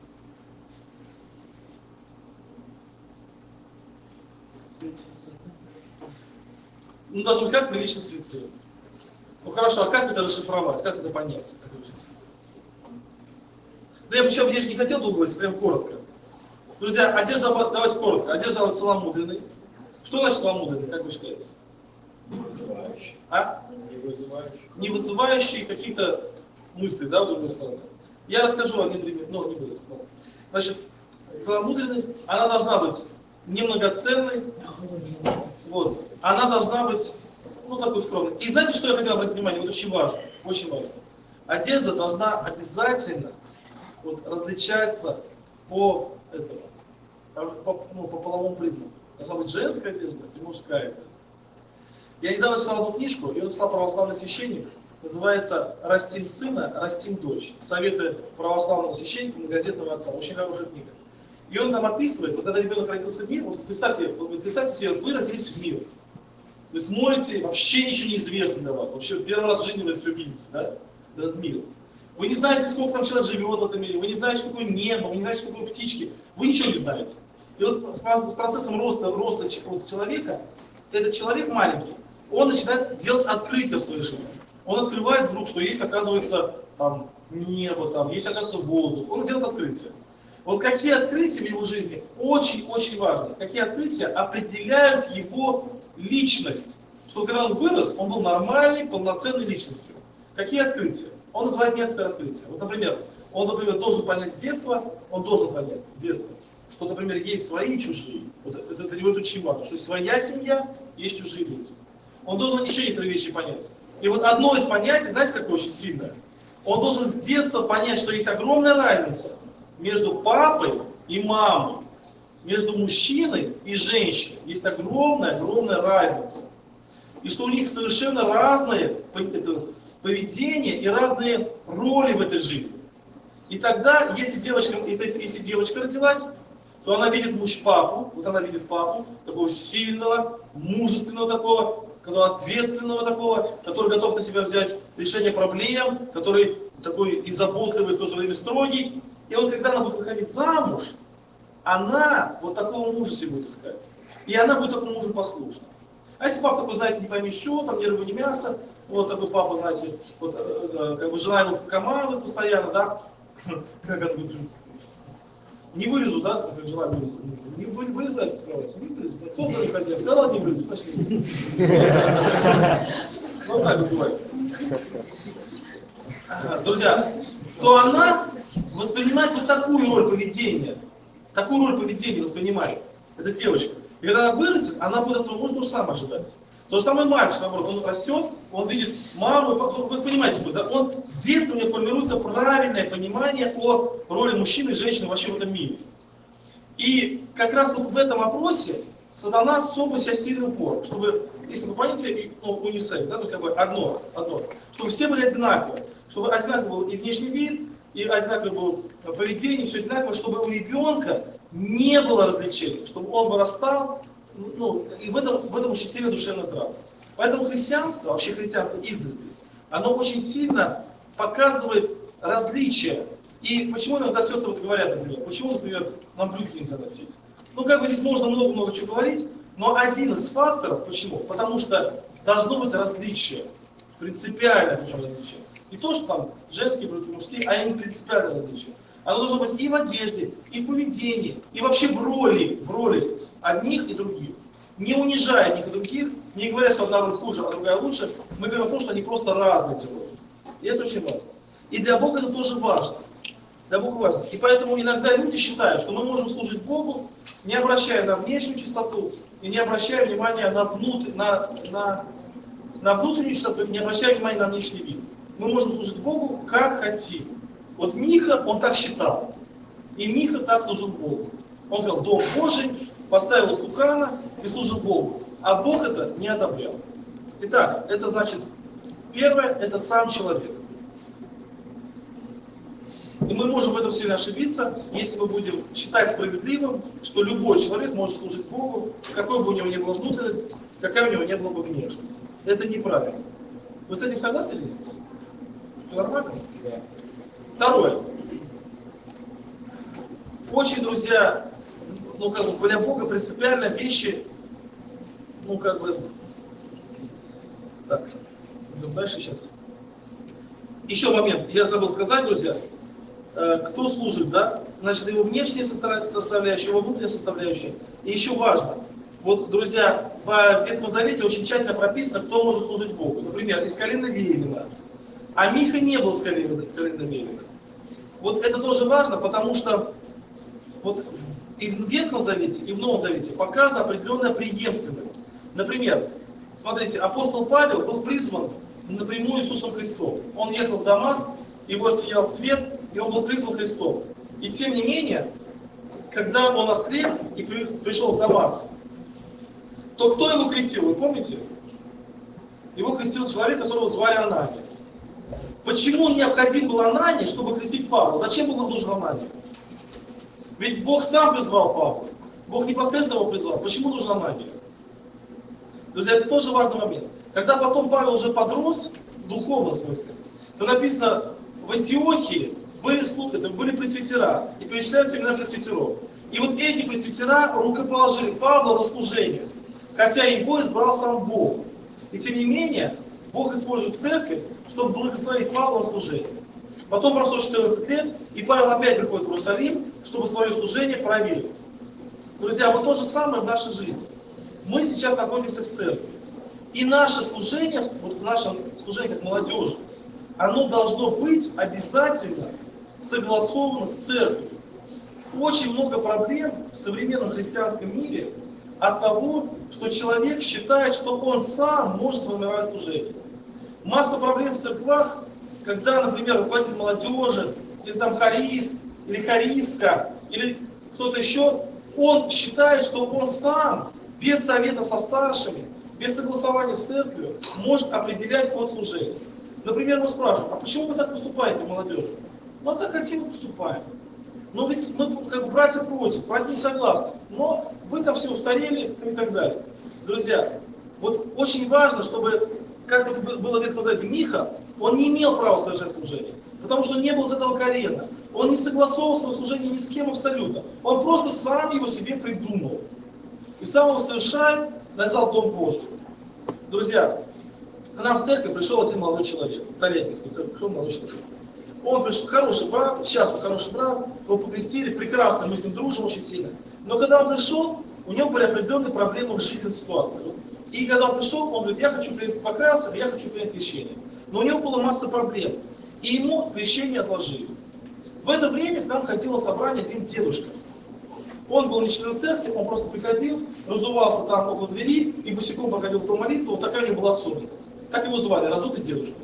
Ну, должно быть как прилично святым. Ну хорошо, а как это расшифровать? Как это понять? Да я бы еще не хотел долго говорить, прям коротко. Друзья, одежда, давайте коротко. Одежда должна быть целомудренной. Что значит целомудренной, как вы считаете? не вызывающий? А? Не вызывающий. Не вызывающие какие-то мысли, да, в другую сторону. Я расскажу один пример, но не буду. Значит, целомудренной, она должна быть немногоценной, вот. Она должна быть, ну, такой скромной. И знаете, что я хотел обратить внимание? Вот очень важно, очень важно. Одежда должна обязательно вот, различаться по этому, по половому признаку. Должна быть женская одежда и мужская одежда. Я недавно читал одну книжку, ее написал православный священник, называется «Растим сына, растим дочь. Советы православного священника, многодетного отца». Очень хорошая книга. И он там описывает, вот когда ребенок родился в мир, вот представьте себе, вы родились в мир. Вы смотрите, вообще ничего не известно для вас. Вообще первый раз в жизни вы это все видите, да? Этот мир. Вы не знаете, сколько там человек живет в этом мире, вы не знаете, что такое небо, вы не знаете, что такое птички. Вы ничего не знаете. И вот с процессом роста человека, этот человек маленький, он начинает делать открытия в своей жизни. Он открывает вдруг, что есть, оказывается, там, небо, там, есть, оказывается, воздух. Он делает открытия. Вот какие открытия в его жизни очень-очень важны. Какие открытия определяют его личность. Что когда он вырос, он был нормальной, полноценной личностью. Какие открытия? Он называет некоторые открытия. Вот, например, он, должен понять с детства, что, например, есть свои и чужие. Вот это для него очень важно, что своя семья, есть чужие люди. Он должен еще некоторые вещи понять. И вот одно из понятий, знаете, какое очень сильное? Он должен с детства понять, что есть огромная разница между папой и мамой, между мужчиной и женщиной. Есть огромная разница. И что у них совершенно разное поведение и разные роли в этой жизни. И тогда, если девочка родилась, то она видит папу, вот она видит папу, такого сильного, мужественного такого, ответственного такого, который готов на себя взять решение проблем, который такой и заботливый, в то же время строгий. И вот когда она будет выходить замуж, она вот такого мужа себе будет искать. И она будет такому мужу послушна. А если папа такой, знаете, не пойми что, там ни рыба, ни мясо, вот такой папа, знаете, вот, как бы жена его командует постоянно, да, как это будет, не вылезу, да, как жена вылезу, не вылезай с кровати, не вылезу, кто не хозяин, сказал, не вылезу, значит не вылезу. Ну так вот бывает. Друзья, то она воспринимает вот такую роль поведения воспринимает, эта девочка. И когда она вырастет, она будет от своего мужа то же самое ожидать. То же самое мальчик, наоборот, он растет, он видит маму, вы понимаете, да? Он с детства у него формируется правильное понимание о роли мужчины и женщины вообще в этом мире. И как раз вот в этом вопросе сатана особо себя сильный упор, чтобы, если вы понимаете, унисекс, да, то как бы одно, чтобы все были одинаковые, чтобы одинаковый был и внешний вид, и одинаковое было поведение, все одинаково, чтобы у ребенка не было развлечений, чтобы он вырастал, и в этом очень сильно душевная травма. Поэтому христианство, вообще христианство издавна, оно очень сильно показывает различия. И почему иногда сестры вот говорят, например, почему, например, нам брюки нельзя носить? Как бы здесь можно много-много чего говорить, но один из факторов, почему? Потому что должно быть различие, принципиальное причем различие. Не то, что там женские брюки, мужские, а именно принципиальное различие. Оно должно быть и в одежде, и в поведении, и вообще в роли одних и других. Не унижая одних и других, не говоря, что одна роль хуже, а другая лучше, мы говорим о том, что они просто разные эти роли. И это очень важно. И для Бога это тоже важно. Для Бога важно. И поэтому иногда люди считают, что мы можем служить Богу, не обращая на внешнюю чистоту, и не обращая внимания на внутреннюю чистоту, не обращая внимания на внешний вид. Мы можем служить Богу как хотим. Вот Миха, он так считал. И Миха так служил Богу. Он сказал, дом Божий, поставил стукана и служил Богу. А Бог это не одобрял. Итак, это значит, первое, это сам человек. И мы можем в этом сильно ошибиться, если мы будем считать справедливым, что любой человек может служить Богу, какой бы у него ни была внутренность, какая у него не была бы внешность. Это неправильно. Вы с этим согласны или нет? Все нормально? Да. Второе. Очень, друзья, для Бога принципиально вещи, так, идем дальше сейчас. Еще момент, я забыл сказать, друзья, кто служит, да? Значит, его внешняя составляющая, его внутренняя составляющая. И еще важно, вот, друзья, в Ветхом Завете очень тщательно прописано, кто может служить Богу. Например, из колена Левина. А Миха не был с колена Левина. Вот это тоже важно, потому что вот и в Ветхом Завете, и в Новом Завете показана определенная преемственность. Например, смотрите, апостол Павел был призван напрямую Иисусом Христом. Он ехал в Дамаск, его сиял свет, и он был призван Христом. И тем не менее, когда он ослеп и пришел в Дамаск, то кто его крестил, вы помните? Его крестил человек, которого звали Анания. Почему необходим был Анания, чтобы крестить Павла? Зачем был нужен Анания? Ведь Бог сам призвал Павла. Бог непосредственно его призвал. Почему нужен Анания? Друзья, это тоже важный момент. Когда потом Павел уже подрос, в духовном смысле, то написано, в Антиохии были пресвитера, и перечисляются имена пресвитеров. И вот эти пресвитера рукоположили Павла на служение, хотя его избрал сам Бог. И тем не менее, Бог использует церковь, чтобы благословить Павла на служение. Потом прошло 14 лет, и Павел опять приходит в Иерусалим, чтобы свое служение проверить. Друзья, вот то же самое в нашей жизни. Мы сейчас находимся в церкви. И наше служение, вот наше служение как молодежи, оно должно быть обязательно согласовано с церковью. Очень много проблем в современном христианском мире от того, что человек считает, что он сам может формировать служение. Масса проблем в церквах, когда, например, руководитель молодежи, или там хорист, или хористка, или кто-то еще, он считает, что он сам, без совета со старшими, без согласования с церковью, может определять ход служения. Например, мы спрашиваем, а почему вы так поступаете, молодежь? Ну, так хотим и поступаем. Но ведь мы, как братья против, братья не согласны. Но вы там все устарели и так далее. Друзья, вот очень важно, чтобы, как это было в Ветхом Завете, Миха, он не имел права совершать служение. Потому что он не был из этого колена. Он не согласовал свое служение ни с кем абсолютно. Он просто сам его себе придумал. И сам его совершает, навязал Дом Божий. Друзья, к нам в церковь пришел один молодой человек. В Толетинскую церковь пришел молодой человек. Он пришел, хороший брат, сейчас он хороший брат, его покрестили, прекрасно, мы с ним дружим очень сильно. Но когда он пришел, у него были определенные проблемы в жизненной ситуации. И когда он пришел, он говорит, я хочу принять покаяться, я хочу принять крещение. Но у него была масса проблем. И ему крещение отложили. В это время к нам ходил на собрание один дедушка. Он был не член церкви, он просто приходил, разувался там около двери и босиком проходил ту молитву. Вот такая у него была особенность. Так его звали, разутый дедушка.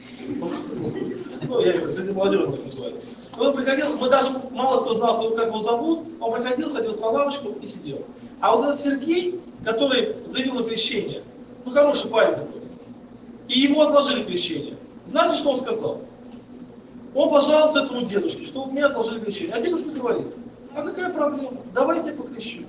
Ну, я не знаю, среди молодежи так называли. Он приходил, мы даже мало кто знал, как его зовут, он приходил, садился на лавочку и сидел. А вот этот Сергей, который заявил на крещение, ну хороший парень такой, и ему отложили крещение. Знаете, что он сказал? Он пожаловался этому дедушке, что у меня отложили крещение. А дедушка говорит, а какая проблема? Давай я тебя покрещу.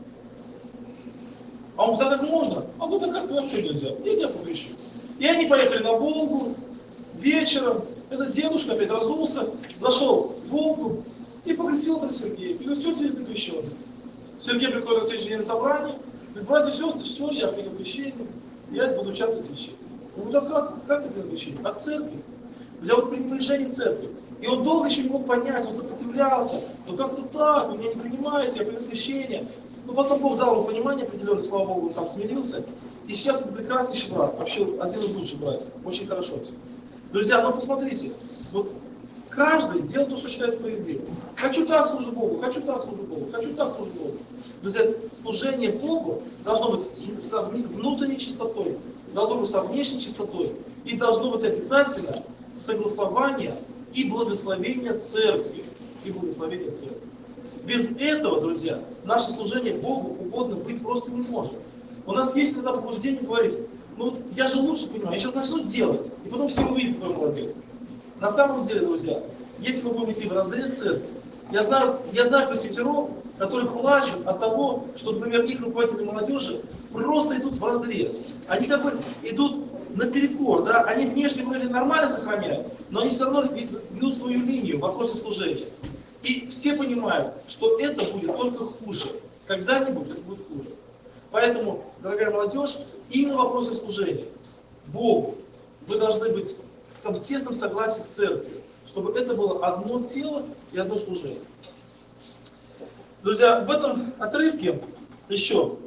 А он говорит, а как можно? А вот как, вообще нельзя, я тебя покрещу. И они поехали на Волгу вечером. Этот дедушка опять разулся, зашел в Волгу и покрестил там Сергея. И говорит, все, ты крещеный. Сергей приходит на следующий день на собрание, говорит, братья и сестры, все, я принял крещение, я буду участвовать в крещении. Он говорит, а как ты принял крещение? А к церкви. Взял вот приближение церкви. И он долго еще не мог понять, он сопротивлялся. Ну как-то так, вы меня не принимаете, я принял крещение. Но потом Бог дал ему понимание определенное, слава Богу, он там смирился. И сейчас он прекраснейший брат, вообще один из лучших братьев, очень хорошо все. Друзья, ну посмотрите, вот каждый делает то, что считает справедливым. Хочу так служить Богу, хочу так служить Богу, хочу так служить Богу. Друзья, служение Богу должно быть с внутренней чистотой, должно быть со внешней чистотой и должно быть обязательно согласование и благословение церкви. И благословение церкви. Без этого, друзья, наше служение Богу угодно быть просто не может. У нас есть иногда побуждение говорить, ну вот я же лучше понимаю, я сейчас начну делать, и потом все увидят, какой молодец. На самом деле, друзья, если мы будем идти в разрез церкви, я знаю пресвитеров, которые плачут от того, что, например, их руководители молодежи просто идут в разрез. Они как бы идут наперекор, да? Они внешне вроде нормально сохраняют, но они все равно ведут свою линию в вопросе служения. И все понимают, что это будет только хуже. Когда-нибудь это будет хуже. Поэтому, дорогая молодежь, именно в вопросе служения Богу вы должны быть в тесном согласии с церковью, чтобы это было одно тело и одно служение. Друзья, в этом отрывке еще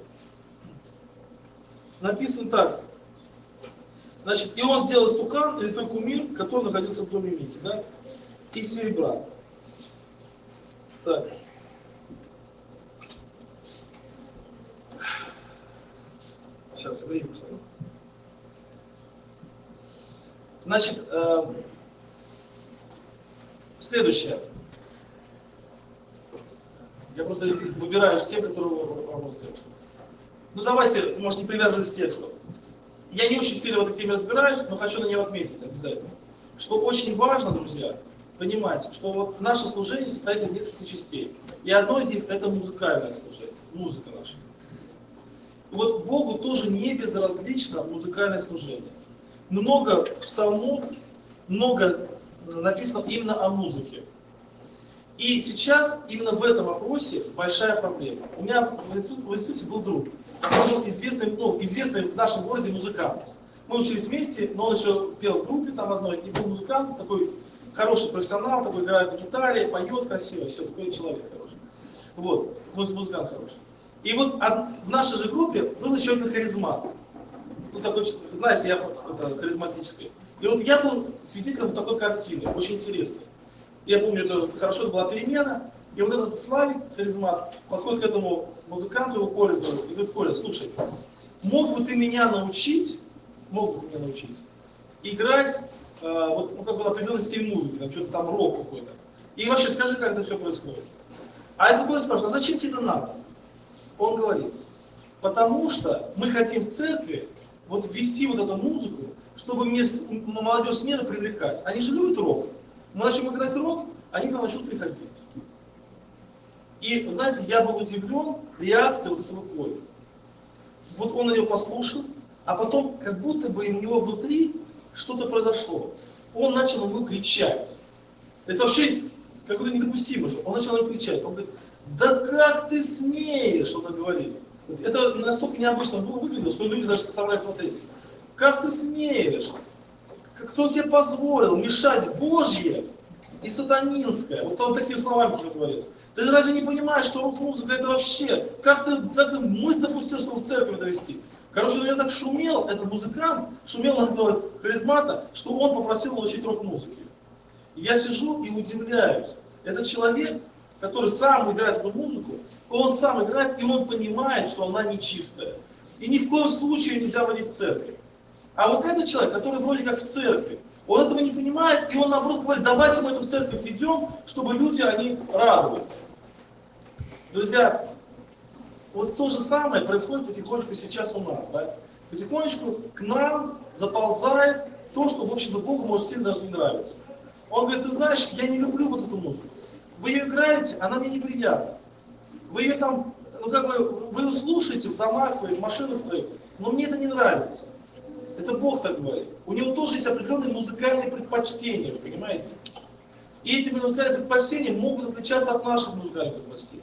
написано так. Значит, и он сделал стукан, или той кумир, который находился в доме Михи, да, из серебра. Так. Сейчас, время посмотрю. Значит, следующее. Я просто выбираю те, которые работают. Ну давайте, может, не привязываться к тексту. Я не очень сильно в этой теме разбираюсь, но хочу на нее отметить обязательно. Что очень важно, друзья, понимать, что вот наше служение состоит из нескольких частей. И одно из них это музыкальное служение, музыка наша. И вот Богу тоже не безразлично музыкальное служение. Много псалмов, много написано именно о музыке. И сейчас именно в этом вопросе большая проблема. У меня в институте был друг, он был известный в нашем городе музыкант. Мы учились вместе, но он еще пел в группе там одной, и был музыкант, такой хороший профессионал, такой играет на гитаре, поет красиво, все, такой человек хороший. Вот, музыкант хороший. И вот в нашей же группе был еще один харизмат. Ну, такой, знаете, я это, харизматический. И вот я был свидетелем такой картины, очень интересной. Я помню, это была перемена, и вот этот Славик, харизмат, подходит к этому музыканту, его Коля зовут, и говорит: Коля, слушай, мог бы ты меня научить играть, вот, ну, как бы определенный стиль музыки, там что-то там рок какой-то. И вообще скажи, как это все происходит. А этот Коля спрашивает: а зачем тебе это надо? Он говорит: потому что мы хотим в церкви вот ввести вот эту музыку, чтобы молодежь смены привлекать. Они же любят рок. Мы начнем играть рок, они к нам начнут приходить. И, знаете, я был удивлен реакцией вот этого Коли. Вот он на него послушал, а потом как будто бы у него внутри что-то произошло. Он начал ему кричать. Это вообще как-то недопустимо, что он начал ему кричать. Он говорит: да как ты смеешь, что он говорит. Это настолько необычно было выглядело, что люди даже заставляют смотреть. Как ты смеешь? Кто тебе позволил мешать Божье и сатанинское? Вот он такими словами тебе говорит. Ты разве не понимаешь, что рок-музыка это вообще? Как ты так мысль допустил, чтобы в церковь довести? Короче, он я так шумел, этот музыкант, шумел на этого харизмата, что он попросил научить рок-музыке. Я сижу и удивляюсь. Этот человек, который сам играет эту музыку, он сам играет, и он понимает, что она нечистая. И ни в коем случае нельзя водить в церковь. А вот этот человек, который вроде как в церкви, он этого не понимает, и он наоборот говорит: давайте мы эту в церковь ведем, чтобы люди, они радовались. Друзья, вот то же самое происходит потихонечку сейчас у нас. Да? Потихонечку к нам заползает то, что, в общем-то, Богу может сильно даже не нравится. Он говорит: ты знаешь, я не люблю вот эту музыку. Вы ее играете, она мне неприятна. Вы ее там, ну как бы, вы ее слушаете в домах своих, в машинах своих, но мне это не нравится. Это Бог так говорит. У него тоже есть определенные музыкальные предпочтения, вы понимаете? И эти музыкальные предпочтения могут отличаться от наших музыкальных предпочтений.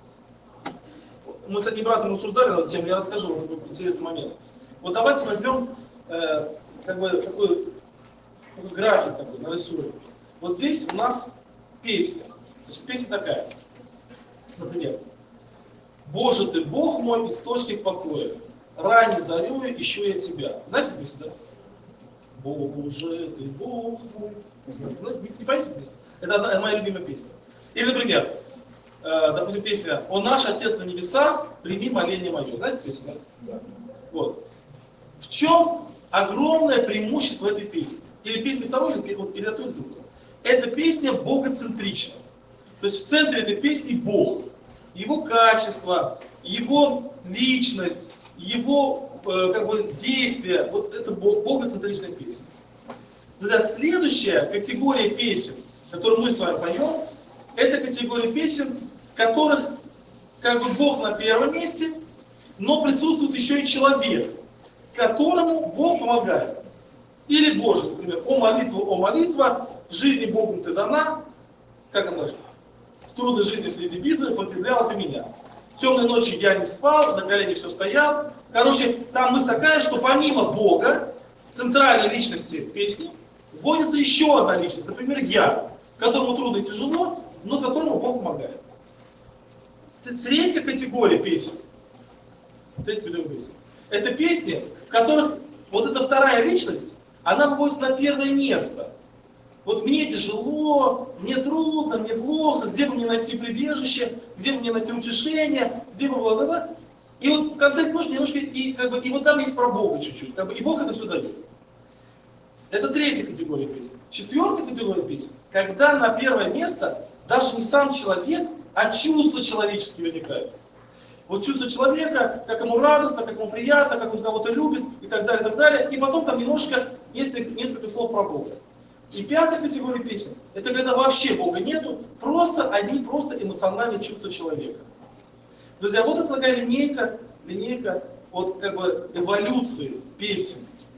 Мы с одним братом рассуждали на эту тему, я расскажу, вот такой интересный момент. Вот давайте возьмем как бы такой график такой, нарисуем. Вот здесь у нас песня. Значит, песня такая. Например: «Боже ты, Бог мой, источник покоя, ранней зарею ищу я тебя». Знаете эту песню, да? «Боже ты, Бог мой». Знаете, не понимаете эту песню? Это моя любимая песня. Или, например, допустим, песня «О наш Отец на небесах, прими моление мое». Знаете эту песню, да? Да. Вот. В чем огромное преимущество этой песни? Или песни второй, или то, или другое. Эта песня богоцентрична. То есть в центре этой песни Бог. Его качество, его личность, его как бы, действия. Вот это богоцентричная песня. Тогда следующая категория песен, которую мы с вами поем, это категория песен, в которых как бы Бог на первом месте, но присутствует еще и человек, которому Бог помогает. Или Боже, например: о молитва, в жизни Богом ты дана, как она дальше? В трудной жизни среди битвы потребляла ты меня. В темной ночи я не спал, на коленях все стоял. Короче, там мысль такая, что помимо Бога, центральной личности песни, вводится еще одна личность, например, я, которому трудно и тяжело, но которому Бог помогает. Третья категория песен. Это песни, в которых вот эта вторая личность, она выводится на первое место. Вот мне тяжело, мне трудно, мне плохо, где бы мне найти прибежище, где бы мне найти утешение, где бы бла-бла-бла. И вот в конце немножко и, как бы, и вот там есть про Бога чуть-чуть, как бы, и Бог это все дает. Это третья категория песен. Четвертая категория песен, когда на первое место даже не сам человек, а чувства человеческие возникают. Вот чувство человека, как ему радостно, как ему приятно, как он кого-то любит и так далее, и так далее. И потом там несколько слов про Бога. И пятая категория песен, это когда вообще Бога нету, просто эмоциональные чувства человека. Друзья, вот это такая линейка вот как бы эволюции песен.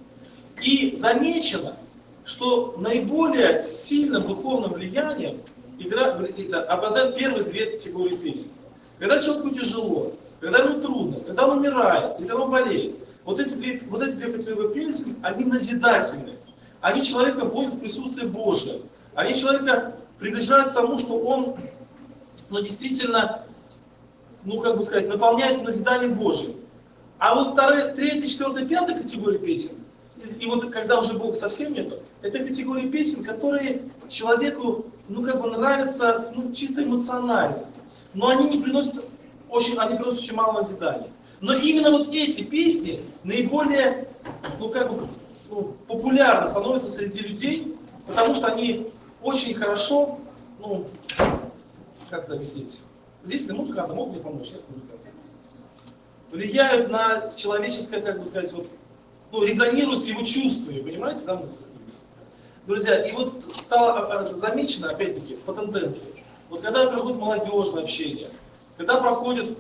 И замечено, что наиболее сильным духовным влиянием обладают первые две категории песен. Когда человеку тяжело, когда ему трудно, когда он умирает, когда он болеет, вот эти две категории песен, они назидательны. Они человека вводят в присутствие Божие. Они человека приближают к тому, что он действительно, как бы сказать, наполняется назиданием Божьим. А вот третья, четвертая, пятая категория песен, и вот когда уже Бога совсем нету, это категории песен, которые человеку, как бы нравятся чисто эмоционально. Но они приносят очень мало назидания. Но именно вот эти песни наиболее, популярны становятся среди людей, потому что они очень хорошо, как это объяснить? Здесь музыканты могут мне помочь, нет музыканты? Влияют на человеческое, как бы сказать, резонируют с его чувствами, понимаете, да, мысль? Друзья, и вот стало замечено, опять-таки, по тенденции, вот когда проходит молодежное общение, когда проходят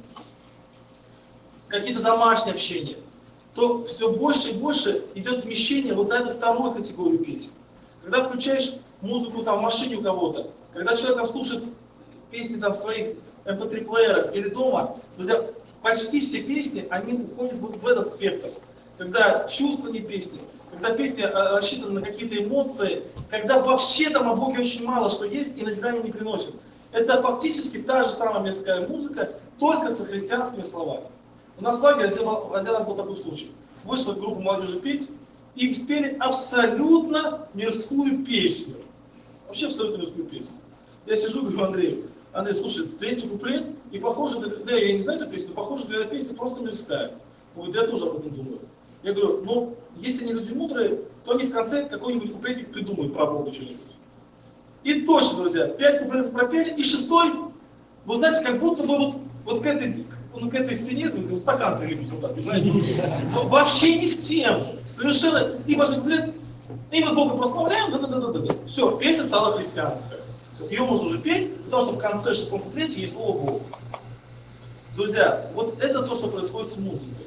какие-то домашние общения, то все больше и больше идет смещение вот на эту вторую категорию песен. Когда включаешь музыку в машине у кого-то, когда человек слушает песни в своих MP3-плеерах или дома, друзья, почти все песни, они уходят вот в этот спектр. Когда чувственные песни, когда песни рассчитаны на какие-то эмоции, когда вообще там о Боге очень мало что есть и назидания не приносят. Это фактически та же самая мирская музыка, только со христианскими словами. У нас в лагере один раз был такой случай. Вышла группа молодежи петь и спели абсолютно мирскую песню. Вообще абсолютно мирскую песню. Я сижу и говорю Андрей, слушай, третий куплет, и похоже, да, я не знаю эту песню, но похоже, эта песня просто мирская. Он говорит, я тоже об этом думаю. Я говорю, если они люди мудрые, то они в конце какой-нибудь куплетик придумают про Бога что-нибудь. И точно, друзья, 5 куплетов пропели, и 6-й, вы знаете, как будто бы вот к этой стене стакан прилепить вот так, знаете, вообще не в тему, совершенно, и пошли куплет, и мы Бога прославляем, да. Все, песня стала христианская. Все, ее можно уже петь, потому что в конце 6-м куплете есть слово Бога. Друзья, вот это то, что происходит с музыкой.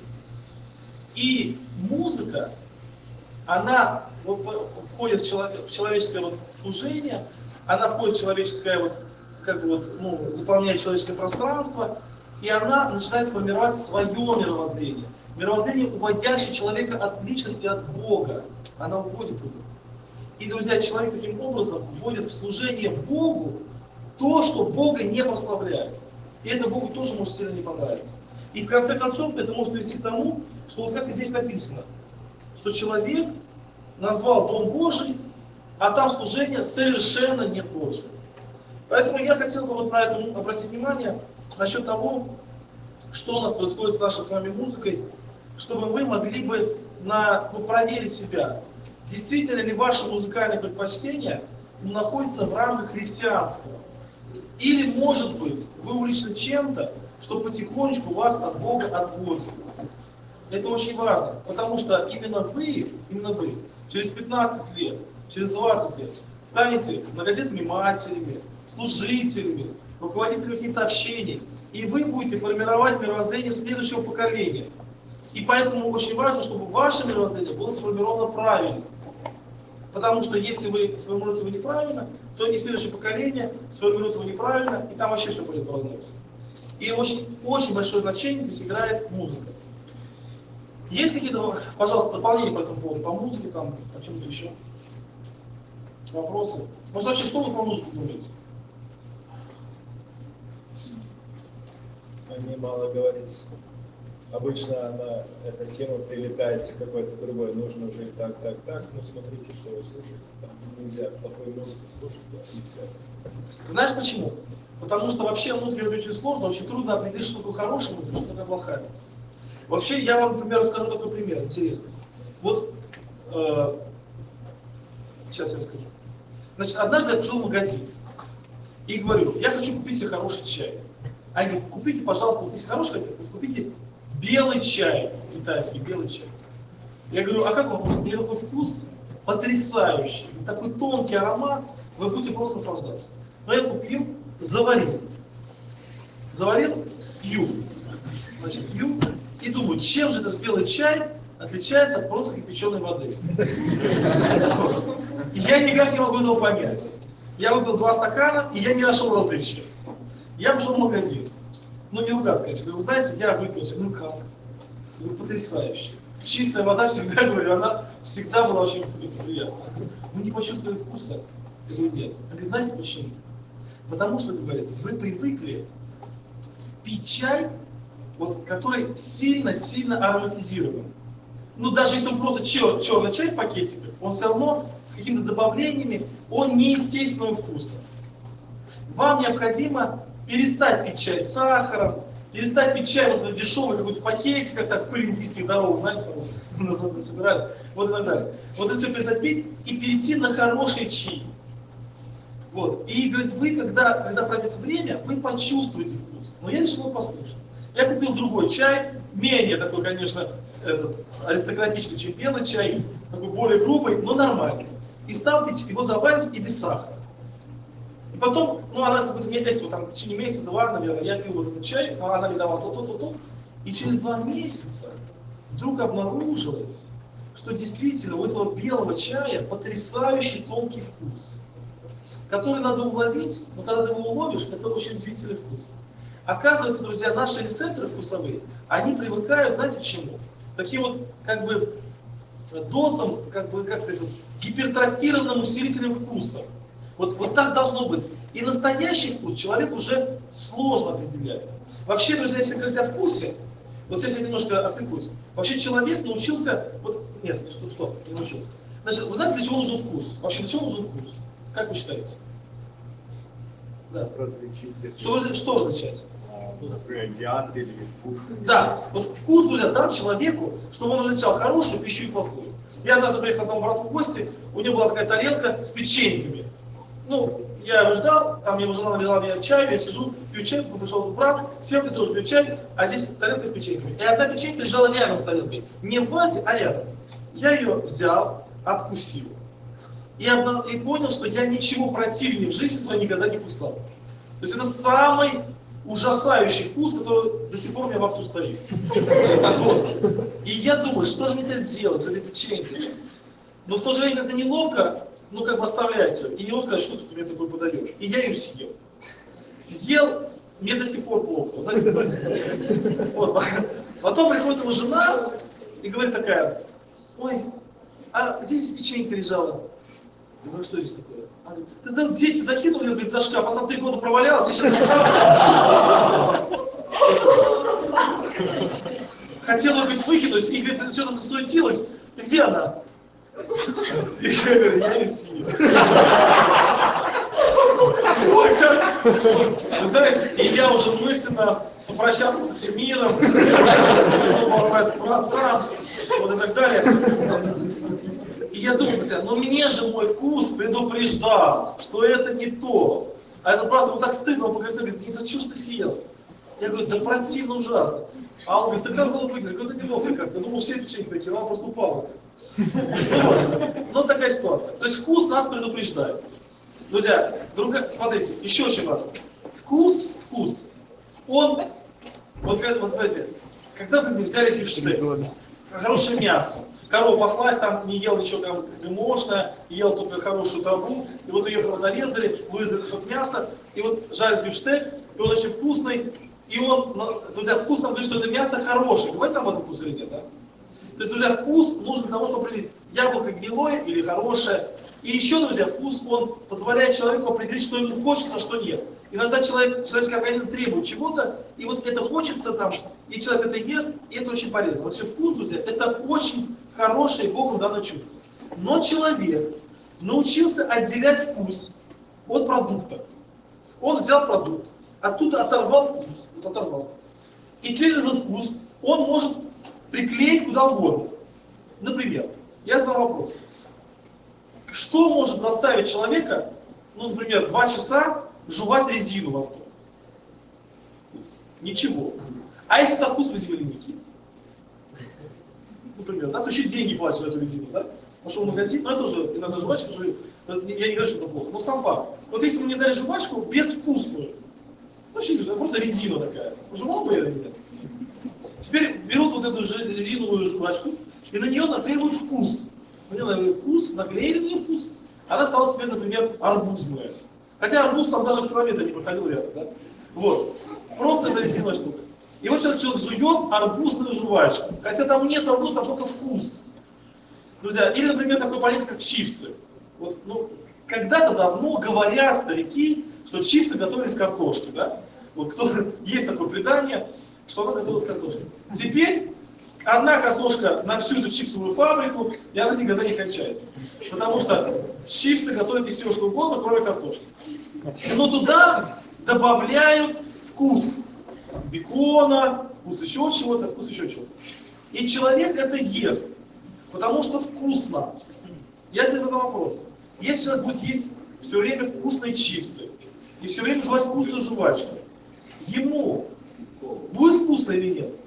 И музыка, она входит в человеческое служение, она входит в человеческое, заполняет человеческое пространство, и она начинает формировать свое мировоззрение. Мировоззрение, уводящее человека от личности, от Бога. Она уводит его. И, друзья, человек таким образом вводит в служение Богу то, что Бога не прославляет. И это Богу тоже может сильно не понравиться. И в конце концов это может привести к тому, что вот как и здесь написано, что человек назвал Дом Божий, а там служение совершенно не Божие. Поэтому я хотел бы на это обратить внимание насчет того, что у нас происходит с нашей с вами музыкой, чтобы вы могли бы проверить себя, действительно ли ваши музыкальные предпочтения находятся в рамках христианского. Или, может быть, вы увлечены чем-то, что потихонечку вас от Бога отводит. Это очень важно, потому что именно вы, через 15 лет, через 20 лет станете многодетными матерями, служителями, руководителями каких-то общений, и вы будете формировать мировоззрение следующего поколения. И поэтому очень важно, чтобы ваше мировоззрение было сформировано правильно. Потому что если вы сформируете его неправильно, то и следующее поколение сформирует его неправильно, и там вообще все пойдет в разнос. И очень большое значение здесь играет музыка. Есть какие-то, пожалуйста, дополнения по этому поводу, по музыке, о чем-то еще? Вопросы? Может, вообще, что вы про музыку думаете? О ней мало говорится. Обычно эта тема прилепляется к какой-то другой. Нужно жить так. Смотрите, что вы слушаете. Там нельзя плохой музыки слушать. Знаешь почему? Потому что вообще музыка очень сложно, очень трудно определить, что такое хорошая музыка, что такое плохая. Вообще, я вам, например, расскажу такой пример интересный. Вот, сейчас я расскажу. Значит, однажды я пришел в магазин и говорю, я хочу купить себе хороший чай. Они говорят, купите, пожалуйста, вот если хороший хотите, купите белый чай, китайский белый чай. Я говорю, а как вам? У меня такой вкус потрясающий, такой тонкий аромат, вы будете просто наслаждаться. Но я купил, заварил, пью. Значит, пью, и думаю, чем же этот белый чай отличается от просто кипяченой воды. И я никак не могу этого понять. Я выпил 2 стакана, и я не нашел различия. Я пошел в магазин. Ну, не ругаться, конечно. Вы знаете, я выпил, ну как? Ну, потрясающе. Чистая вода всегда, говорю, она всегда была очень приятная. Вы не почувствовали вкуса? Я говорю, нет. Я говорю, знаете почему? Потому что, говорят, вы привыкли пить чай, вот, который сильно-сильно ароматизирован. Ну, даже если он просто черный чай в пакетиках, он все равно с какими-то добавлениями, он неестественного вкуса. Вам необходимо перестать пить чай с сахаром, перестать пить чай вот дешевый какой-то в пакетиках, так пыль индийских дорог, знаете, там собирают, вот и так далее. Вот это все перестать пить и перейти на хороший чай. Вот. И говорит, вы, когда пройдет время, вы почувствуете вкус. Но я решил его послушать. Я купил другой чай, менее такой, конечно, аристократичный, чем белый чай, такой более грубый, но нормальный. И стал пить его заваривать и без сахара. И потом, ну она какой-то мне лекцию, там в течение месяца-два, наверное, я пил вот этот чай, она мне давала то. И через 2 месяца вдруг обнаружилось, что действительно у этого белого чая потрясающий тонкий вкус, который надо уловить, но когда ты его уловишь, это очень удивительный вкус. Оказывается, друзья, наши рецепторы вкусовые, они привыкают, знаете, к чему? Таким вот, как бы, дозам, как бы, как сказать, гипертрофированным усилителем вкуса. Вот так должно быть. И настоящий вкус человек уже сложно определяет. Вообще, друзья, если говорить о вкусе, вот здесь я немножко отвлекусь. Вообще человек научился, вот, нет, стоп, не научился. Значит, вы знаете, для чего нужен вкус? Вообще, для чего нужен вкус? Как вы считаете? Да. Что означает? Например, яд или вкус. Да, вот вкус, друзья, дан человеку, чтобы он различал хорошую пищу и плохую. Я однажды приехал к одному брату в гости, у него была такая тарелка с печеньками. Ну, я его ждал, там его жена налила мне чаю, я сижу, пью чай, потом пришел этот брат, сел, я тоже пью чай, а здесь тарелка с печеньками. И одна печенька лежала рядом с тарелкой. Не в вазе, а рядом. Я ее взял, откусил. И понял, что я ничего противнее в жизни своей никогда не кусал. То есть это самый ужасающий вкус, который до сих пор у меня во рту стоит. И я думаю, что же мне теперь делать с этой печенькой? Но в то же время как-то неловко, ну как бы оставлять все. И неловко сказать, что ты мне такое подаешь. И я ее съел. Съел, мне до сих пор плохо. Знаете, вот. Потом приходит его жена и говорит такая, ой, а где здесь печенька лежала? Я говорю, что здесь такое? Она говорит, да, дети закинули, говорит, за шкаф, она 3 года провалялась, я сейчас поставлю. Хотела, говорит, выкинуть, и, говорит, что-то засуетилась. И где она? И я говорю, я ее съел. Ой, как? Вы знаете, и я уже мысленно попрощался с этим миром, порвать к праотцам, вот и так далее. И я думаю, но мне же мой вкус предупреждал, что это не то. А этот брат, ему так стыдно, он показал, говорит, Денис, а что ж ты съел? Я говорю, да противно ужасно. А он говорит, да как было выкинуть? Я говорю, да неловко как-то. Я думал, все печеньки такие, она просто упала. Ну, такая ситуация. То есть вкус нас предупреждает. Друзья, смотрите, еще очень важно. Вкус, он, вот смотрите, когда мы взяли бифштекс, хорошее мясо, корова паслась, там не ел ничего там ГМОшное, ел только хорошую траву, и вот ее разрезали, вырезали кусок мяса, и вот жарят бифштекс, и он очень вкусный, и он, друзья, вкус нам говорит, что это мясо хорошее. Бывает там этот вкус или нет, да? То есть, друзья, вкус нужен для того, чтобы определить, яблоко гнилое или хорошее. И еще, друзья, вкус, он позволяет человеку определить, что ему хочется, а что нет. Иногда человеческий организм требует чего-то, и вот это хочется там, и человек это ест, и это очень полезно. Вот все вкус, друзья, это очень хорошее Богом данное чувство. Но человек научился отделять вкус от продукта. Он взял продукт, оттуда оторвал вкус, вот оторвал. И теперь этот вкус он может приклеить куда угодно. Например, я задал вопрос. Что может заставить человека, ну, например, 2 часа жевать резину во рту? Ничего. А если со вкусом земляники? Например, да, то еще деньги платят за эту резину, да? Пошел в магазин, но это уже иногда жвачку жую. Я не говорю, что это плохо, но сам факт. Вот если мне дали жвачку безвкусную, вообще просто резина такая, жевал бы я или нет? Теперь берут вот эту резиновую жвачку и на нее наклеивают вкус. На нее наклеивают вкус, наклеили на нее вкус. Она стала себе, например, арбузная. Хотя арбуз там даже километра не проходил рядом, да? Вот. Просто это резиновая штука. И вот человек жует арбузную жвачку. Хотя там нет арбуза, там только вкус. Друзья, или, например, такое понятие, как чипсы. Вот, ну, когда-то давно говорят старики, что чипсы готовились из картошки, да? Вот есть такое предание, что она готовилась из картошки. Теперь одна картошка на всю эту чипсовую фабрику, и она никогда не кончается. Потому что чипсы готовят из всего что угодно, кроме картошки. Но туда добавляют вкус бекона, вкус еще чего-то, вкус еще чего-то. И человек это ест, потому что вкусно. Я тебе задам вопрос. Если человек будет есть все время вкусные чипсы и все время жевать вкусную жвачку, ему будет вкусно или нет?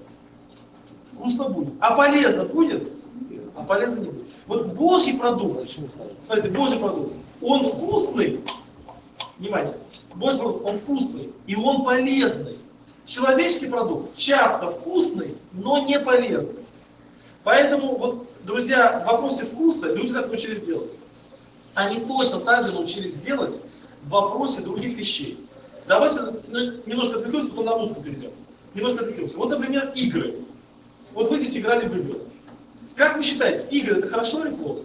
Вкусно будет. А полезно будет? А полезно не будет. Вот Божий продукт, смотрите, Божий продукт, он вкусный, внимание, Божий продукт, он вкусный и он полезный. Человеческий продукт часто вкусный, но не полезный. Поэтому, вот, друзья, в вопросе вкуса люди как научились делать? Они точно так же научились делать в вопросе других вещей. Давайте немножко отвлекемся, потом на музыку перейдем. Немножко отвлекемся. Вот, например, игры. Вот вы здесь играли в игры. Как вы считаете, игры это хорошо или плохо?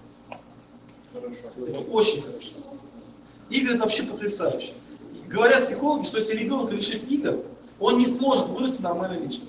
Хорошо. Это очень хорошо. Игры это вообще потрясающе. Говорят психологи, что если ребенок лишит игр, он не сможет вырасти нормальной личностью.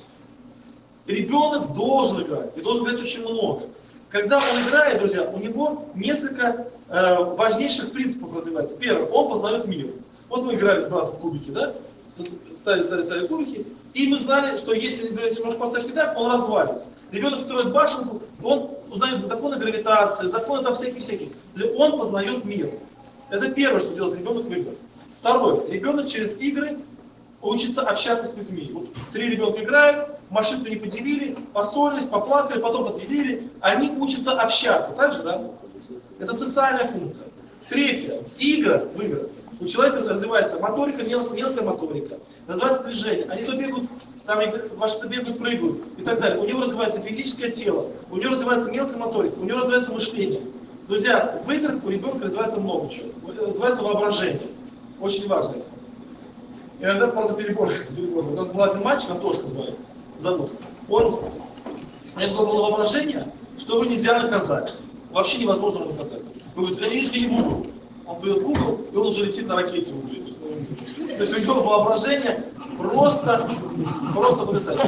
Ребенок должен играть, и должен играть очень много. Когда он играет, друзья, у него несколько важнейших принципов развивается. Первое, он познает мир. Вот мы играли с братом в кубики, да? Ставили кубики, и мы знали, что если ребенок немножко поставить не так, он развалится. Ребенок строит башенку, он узнает законы гравитации, законы там всякие. Он познает мир. Это первое, что делает ребенок в играх. Второе, ребенок через игры учится общаться с людьми. Вот 3 ребенка играют, машинку не поделили, поссорились, поплакали, потом поделили. Они учатся общаться, так же, да? Это социальная функция. Третье, в играх у человека развивается моторика, мелкая моторика, развивается движение. Они то бегают, там что-то бегают, прыгают и так далее. У него развивается физическое тело, у него развивается мелкая моторика, у него развивается мышление. Друзья, в играх у ребенка развивается много чего. Развивается воображение. Очень важно. Иногда, правда, перебор. У нас был один мальчик, Антошка зовут. У него такое было воображение, что его нельзя наказать. Вообще невозможно его наказать. Вы говорите, я не в угол. Он придет в угол, и он уже летит на ракете в угле. То есть у него воображение просто потрясающе.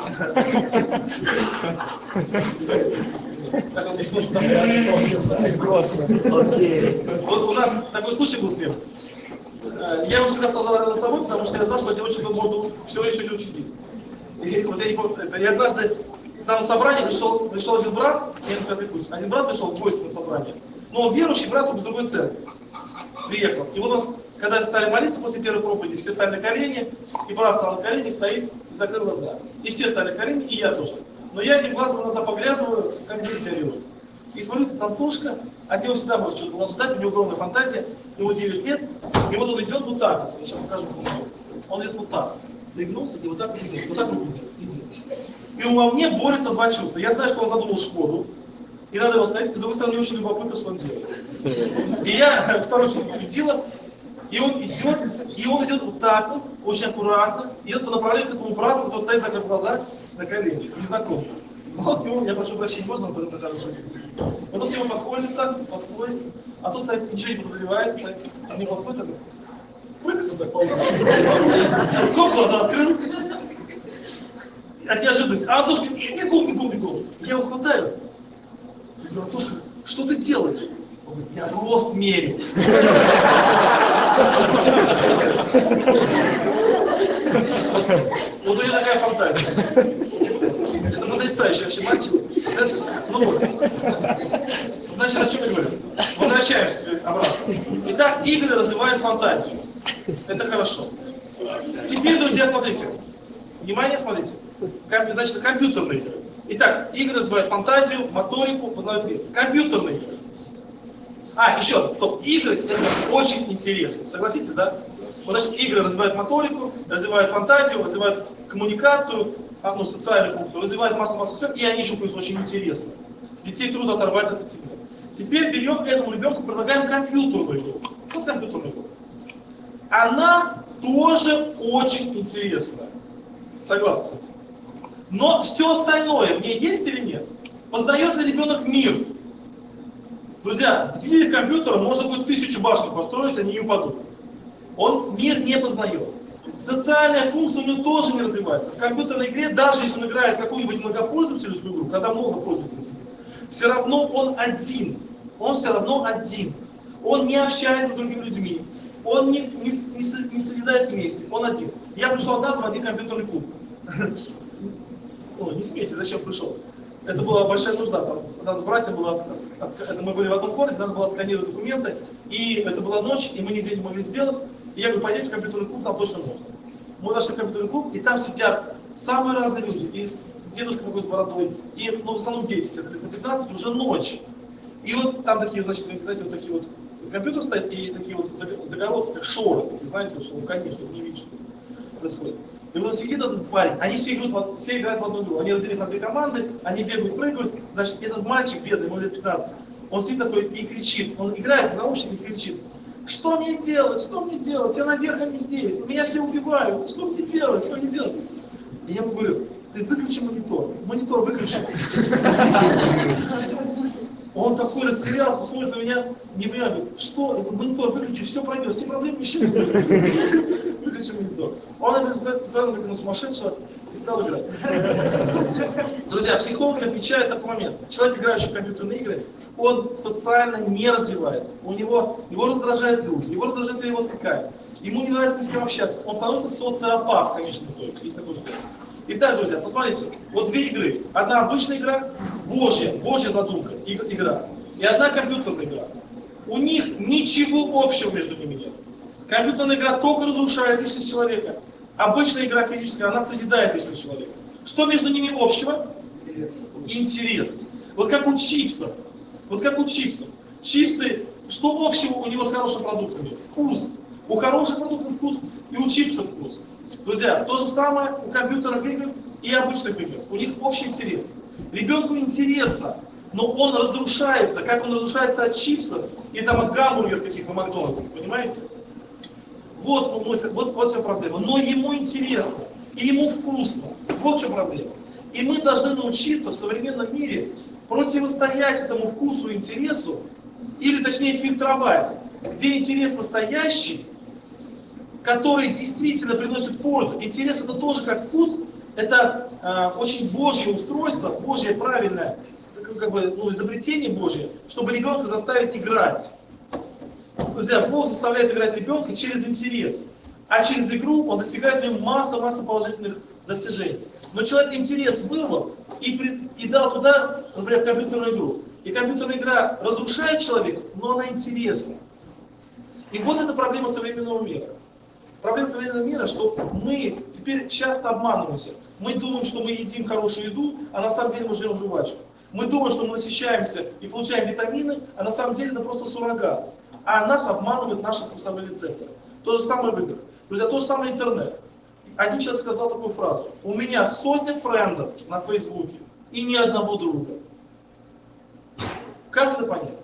Вот у нас такой случай был с ним. Я его всегда сажал рядом с собой, потому что я знал, что от него что-то можно все еще учить. И вот я не помню, я однажды на собрание пришел один брат, один брат пришел в гости на собрание, но он верующий брат, он с другой церкви. Приехал. И вот он, когда стали молиться после первой проповеди, все стали на колени, и брат стал на колени, стоит и закрыл глаза. И все стали на колени, и я тоже. Но я одним глазом иногда поглядываю, как дети себя ведут. И смотрю, тут Антошка, от него всегда может что-то ждать, у него огромная фантазия, ему 9 лет, и вот он идет вот так, я сейчас покажу, как он идет. Он идет вот так, пригнулся и вот так идет, вот так идет. И во мне борются 2 чувства. Я знаю, что он задумал Шкоду, и надо его остановить, и с другой стороны, мне очень любопытно, что он делает. И я второе чувство победила, и он идет вот так вот, очень аккуратно, идет по направлению к этому брату, который стоит, закрыв глаза, на коленях, незнакомый. Вот его, я прошу прощения, можно потом покажу. Вот он к нему подходит так, а тот стоит, ничего не подозревает, стоит, к нему подходит, прыг сюда, хоп, глаза открыл, от неожиданности, а Антошка, бегом. Я его хватаю, я говорю, Антошка, что ты делаешь? Он говорит, я рост мерю. Вот у него такая фантазия. Это потрясающий вообще мальчик. Ну вот. Значит, о чем я говорю? Возвращаемся обратно. Итак, игры развивают фантазию. Это хорошо. Теперь, друзья, смотрите. Внимание, смотрите. Значит, компьютерные игры. Итак, игры развивают фантазию, моторику, познают мир. Компьютерные игры. Еще, стоп. Игры это очень интересно. Согласитесь, да? Вот, значит, игры развивают моторику, развивают фантазию, развивают коммуникацию, одну социальную функцию, развивает масса сфер, и они еще плюс очень интересны. Детей трудно оторвать от этих. Теперь берем этому ребенку, предлагаем компьютерную игру. Вот компьютерную игру. Она тоже очень интересная. Согласны с этим? Но все остальное в ней есть или нет? Познает ли ребенок мир? Друзья, в мире компьютера можно будет 1000 башен построить, они не упадут. Он мир не познает. Социальная функция у него тоже не развивается. В компьютерной игре, даже если он играет в какую-нибудь многопользовательскую игру, когда много пользователей сидит, все равно он один. Он все равно один. Он не общается с другими людьми. Он не созидает вместе. Он один. Я пришел однажды в один компьютерный клуб. Ну, не смейте, зачем пришел. Это была большая нужда. Там братья было, мы были в одном городе, надо было отсканировать документы. И это была ночь, и мы нигде не могли сделать. И я говорю, пойдите в компьютерный клуб, там точно можно. Мы зашли в компьютерный клуб, и там сидят самые разные люди. И дедушка такой с бородой, и в основном дети сидят, на 15, уже ночь. И вот там такие, значит, знаете, вот такие вот компьютеры стоят, и такие вот заголовки, как шоры, такие, знаете, что конец, чтобы не видеть, что происходит. И вот он сидит, этот парень, они все играют в одну игру, они разделились на 2 команды, они бегают, прыгают, значит, этот мальчик бедный, ему лет 15, он сидит такой и кричит, он играет в наушники и кричит: что мне делать, что мне делать, я наверх, а не здесь, меня все убивают, что мне делать, что мне делать? И я ему говорю: ты выключи монитор выключи. Он такой растерялся, смотрит на меня, не понимает, говорит: что? Я говорю: монитор выключи, все пройдет, все проблемы исчезнут. Выключи монитор. Он опять посмотрел на сумасшедшего и стал играть. Друзья, психологи отмечают такой момент. Человек, играющий в компьютерные игры, он социально не развивается. Его раздражают люди, его раздражает его отвлекает. Ему не нравится ни с кем общаться. Он становится социопат, конечно, только. Есть такой слово. Итак, друзья, посмотрите, вот 2 игры. Одна обычная игра, Божья задумка, игра. И одна компьютерная игра. У них ничего общего между ними нет. Компьютерная игра только разрушает личность человека. Обычная игра физическая, она созидает личность человека. Что между ними общего? Интерес. Вот как у чипсов. Чипсы, что общего у него с хорошими продуктами? Вкус. У хороших продуктов вкус и у чипсов вкус. Друзья, то же самое у компьютерных игр и обычных игр. У них общий интерес. Ребенку интересно, но он разрушается, как он разрушается от чипсов и там от гамбургеров каких-то Макдональдса, понимаете? Вот вся проблема. Но ему интересно, и ему вкусно. Вот в чем проблема. И мы должны научиться в современном мире противостоять этому вкусу и интересу, или точнее фильтровать, где интерес настоящий, который действительно приносит пользу. Интерес — это тоже как вкус, это очень Божье устройство, Божье правильное изобретение Божье, чтобы ребенка заставить играть. Друзья, Бог заставляет играть ребенка через интерес, а через игру он достигает в нем масса положительных достижений. Но человек интерес вырвал и дал туда, например, в компьютерную игру. И компьютерная игра разрушает человека, но она интересна. И вот это проблема современного мира. Проблема современного мира, что мы теперь часто обманываемся. Мы думаем, что мы едим хорошую еду, а на самом деле мы жрем жвачку. Мы думаем, что мы насыщаемся и получаем витамины, а на самом деле это просто суррогат. А нас обманывают наши вкусовые рецепторы. То же самое в играх. Друзья, то же самое интернет. Один человек сказал такую фразу: у меня сотня френдов на Фейсбуке и ни одного друга. Как это понять?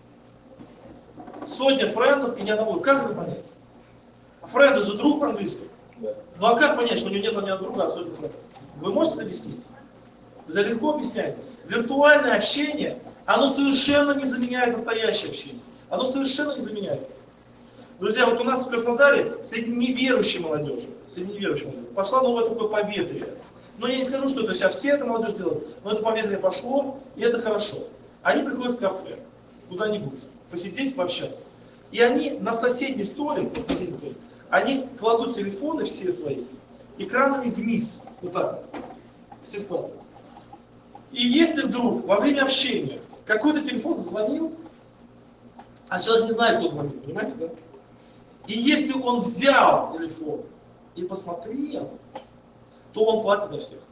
Сотня френдов и ни одного друга. Как это понять? А френд — это же друг по-английски. Да. Ну а как понять, что у него нет ни одного друга, а сотня френдов? Вы можете это объяснить? Это легко объясняется. Виртуальное общение, оно совершенно не заменяет настоящее общение. Оно совершенно не заменяет. Друзья, вот у нас в Краснодаре среди неверующей молодежи пошла новое такое поветрие. Но я не скажу, что это сейчас все это молодежь делает, но это поветрие пошло, и это хорошо. Они приходят в кафе, куда-нибудь, посидеть, пообщаться. И они на соседний столик, они кладут телефоны все свои экранами вниз, вот так, все складывают. И если вдруг во время общения какой-то телефон зазвонил, а человек не знает, кто звонит, понимаете, да? И если он взял телефон и посмотрел, то он платит за всех.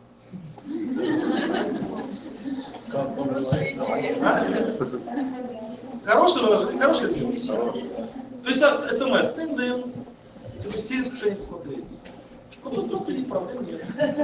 Хорошее выражение, хорошее дело. То есть смс, ты бы сели искушение посмотреть. Ну, посмотри, проблем нет.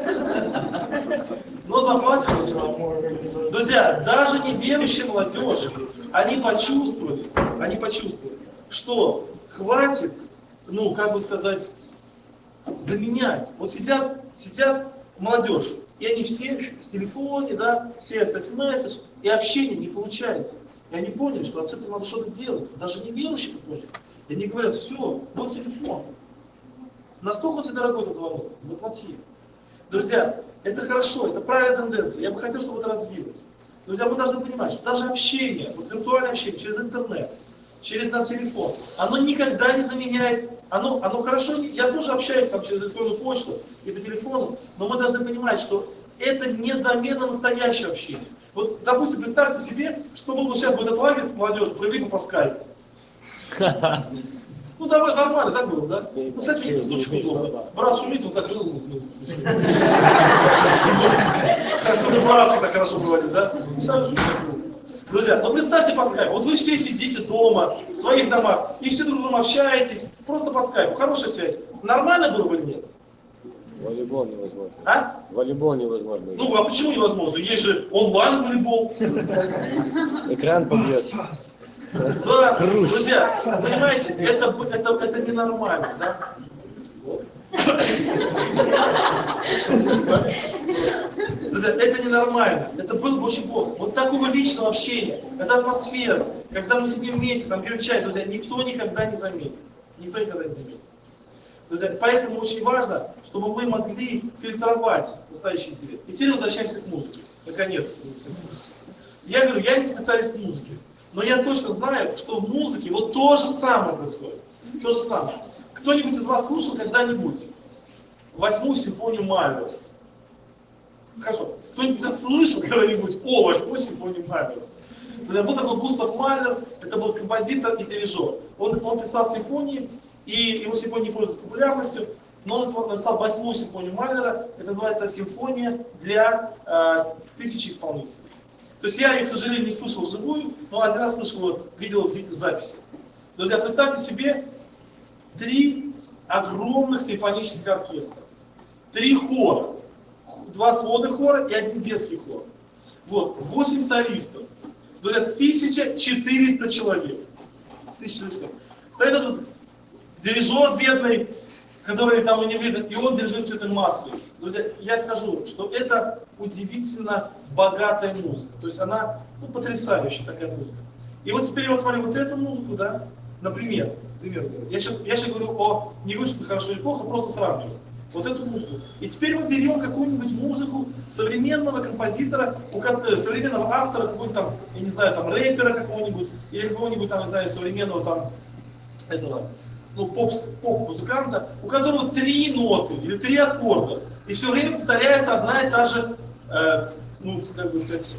Но заплатишь за все. Друзья, даже неверующая молодежь, они почувствовали, что хватит, ну, как бы сказать, заменять. Вот сидят молодежь, и они все в телефоне, да, все текст-месседж, и общение не получается. И они поняли, что от этого надо что-то делать. Даже неверующие поняли. И они говорят, все, вот телефон. Настолько тебе дорогой этот звонок, заплати. Друзья, это хорошо, это правильная тенденция. Я бы хотел, чтобы это развилось. Друзья, мы должны понимать, что даже общение, вот виртуальное общение через интернет, через наш телефон, оно никогда не заменяет, оно хорошо, я тоже общаюсь там через электронную почту и по телефону, но мы должны понимать, что это не замена настоящего общения. Вот, допустим, представьте себе, что был бы сейчас в этот лагерь, молодежь, провели бы по скайпу. Ну давай, нормально, так было, да? Ну, кстати, это случай удобно. Брат шумит, он закрыл. Отсюда братцы так хорошо говорит, да? И сам шумит закрыл. Друзья, ну представьте по скайпу, вот вы все сидите дома, в своих домах, и все друг с другом общаетесь, просто по скайпу, хорошая связь. Нормально было бы или нет? Волейбол невозможно. А? Волейбол невозможно. Ну, а почему невозможно? Есть же онлайн-волейбол. Экран побьет. Да, друзья, понимаете, это ненормально, да? Друзья, это ненормально, это было бы очень плохо. Вот такого личного общения, это атмосфера, когда мы сидим вместе, там пьем чай, друзья, никто никогда не заметит. Никто никогда не заметит. Друзья, поэтому очень важно, чтобы мы могли фильтровать настоящий интерес. И теперь возвращаемся к музыке. Наконец-то. Я говорю, я не специалист в музыке. Но я точно знаю, что в музыке вот то же самое происходит. То же самое. Кто-нибудь из вас слушал когда-нибудь 8-ю симфонию Майлера? Хорошо. Кто-нибудь слышал когда-нибудь о 8-й симфонии Майлера? Был такой Густав Майлер, это был композитор и дирижер. Он писал симфонии, и его симфонии не пользуются популярностью, но он написал 8-ю симфонию Майлера, это называется симфония для 1000 исполнителей. То есть я ее, к сожалению, не слышал вживую, но один раз слышал, видел в записи. Друзья, представьте себе 3 огромных симфонических оркестра, 3 хора, 2 сводных хора и 1 детский хор. Вот, 8 солистов. Друзья, 1400 человек. 1400. Стоит этот дирижер бедный, который там и не видно, и он дирижирует всей этой массой. Друзья, я скажу, что это удивительно богатая музыка. То есть она потрясающая такая музыка. И вот теперь я вот смотрю вот эту музыку, да, например, я сейчас говорю не говорю, что это хорошо или плохо, просто сравниваю. Вот эту музыку. И теперь мы берем какую-нибудь музыку современного композитора, современного автора, какой-нибудь там, я не знаю, там рэпера какого-нибудь, или какого-нибудь там, не знаю, современного там, этого, ну, поп-музыканта, у которого 3 ноты или 3 аккорда, и все время повторяется одна и та же, ну, как бы сказать,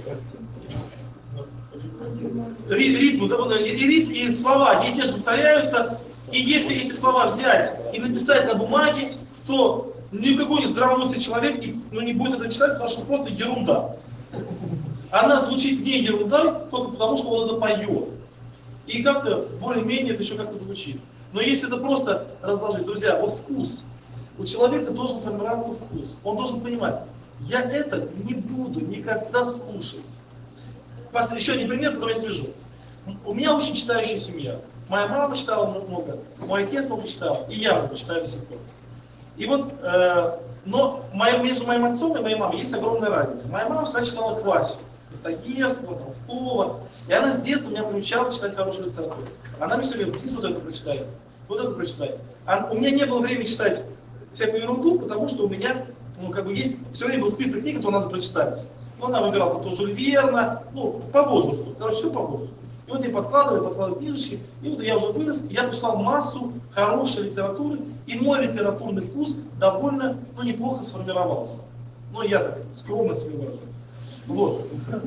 ритм, да, и ритм, и слова, они те же повторяются, и если эти слова взять и написать на бумаге, то никакой не здравомыслящий человек не будет это читать, потому что просто ерунда. Она звучит не ерундой, только потому что он это поет. И как-то более-менее это еще как-то звучит. Но если это просто разложить, друзья, вот вкус. У человека должен формироваться вкус. Он должен понимать, я это не буду никогда слушать. Еще один пример, который я свяжу. У меня очень читающая семья. Моя мама читала много, мой отец много читал, и я много читаю до сих пор. И вот, но между моим отцом и моей мамой есть огромная разница. Моя мама всегда читала классику. Достоевского, Толстого. И она с детства меня приучала читать хорошую литературу. Она мне все говорит, здесь вот это прочитай, вот это прочитай. У меня не было времени читать всякую ерунду, потому что у меня, есть, все время был список книг, которые надо прочитать. Ну, она выбирала то Жюль Верна, по возрасту. Короче, все по возрасту. И вот я подкладываю книжечки, и вот я уже вырос, и я прочитал массу хорошей литературы, и мой литературный вкус довольно, неплохо сформировался. Я так скромно себе выражаю. Вот.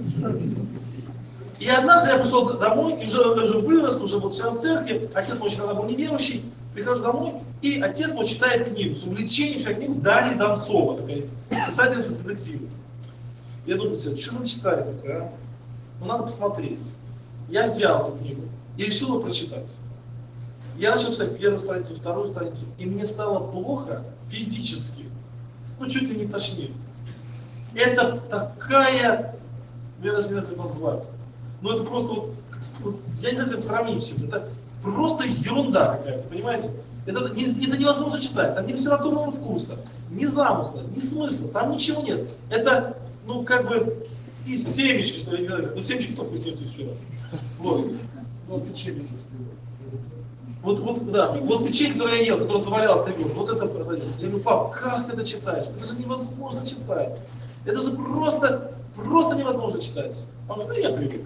И однажды я пришел домой, и уже вырос, уже был член церкви, отец мой тогда был неверующий, прихожу домой, и отец мой читает книгу, с увлечением читает книгу Дарьи Донцова, такая писательница детективов. Я думаю, что она читает такое, а? Надо посмотреть. Я взял эту книгу и решил ее прочитать. Я начал читать первую страницу, вторую страницу, и мне стало плохо физически. Ну, чуть ли не тошнит. Это такая, я даже не знаю, как это назвать. Ну, это просто вот, я не знаю, как это сравнить с чем-то. Это просто ерунда какая-то, понимаете? Это невозможно читать, там ни литературного вкуса, ни замысла, ни смысла, там ничего нет. Это, ну, как бы, и семечки, что ли, ну, семечки-то вкуснее в 1000 раз. Вот. Ну, печенье Вот печенье, которое я ел, которое завалялось 3 года, вот это продаю. Я говорю, пап, как ты это читаешь? Это же невозможно читать. Это же просто невозможно читать. Он говорит, я привык.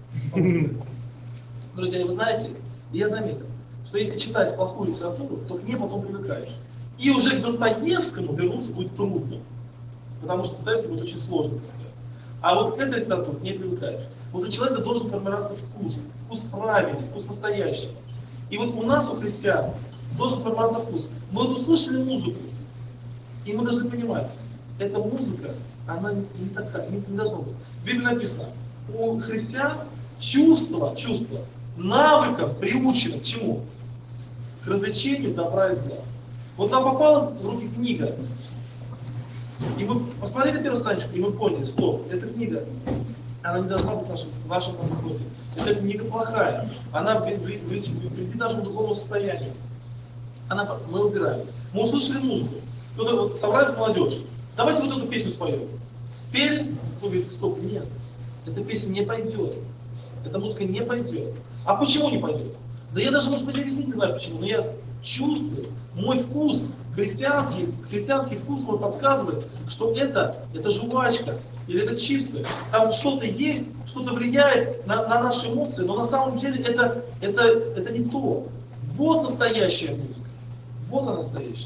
Друзья, вы знаете, я заметил, что если читать плохую литературу, то к ней потом привыкаешь. И уже к Достоевскому вернуться будет трудно. Потому что Достоевский будет очень сложно для тебя. А вот к этой литературе не привыкаешь. Вот у человека должен формироваться вкус. Вкус правильный, вкус настоящий. И вот у нас, у христиан, должен формироваться вкус. Мы вот услышали музыку, и мы должны понимать, эта музыка, она не такая, не должна быть. В Библии написано, у христиан чувства навыком приучено к чему? К развлечению добра и зла. Вот нам попала в руки книга, и мы посмотрели первую страничку, и мы поняли, стоп, эта книга, она не должна быть в нашем крови. Эта книга плохая, она вредит нашему духовному состоянию. Мы убираем. Мы услышали музыку, кто-то вот собрались молодежь, давайте вот эту песню споем. Спели, кто говорит, стоп, нет, эта песня не пойдет, эта музыка не пойдет. А почему не пойдет? Да я даже, может быть, объяснить не знаю почему, но я чувствую, мой вкус, христианский вкус мой подсказывает, что это жвачка или это чипсы. Там что-то есть, что-то влияет на наши эмоции, но на самом деле это не то. Вот настоящая музыка. Вот она настоящая.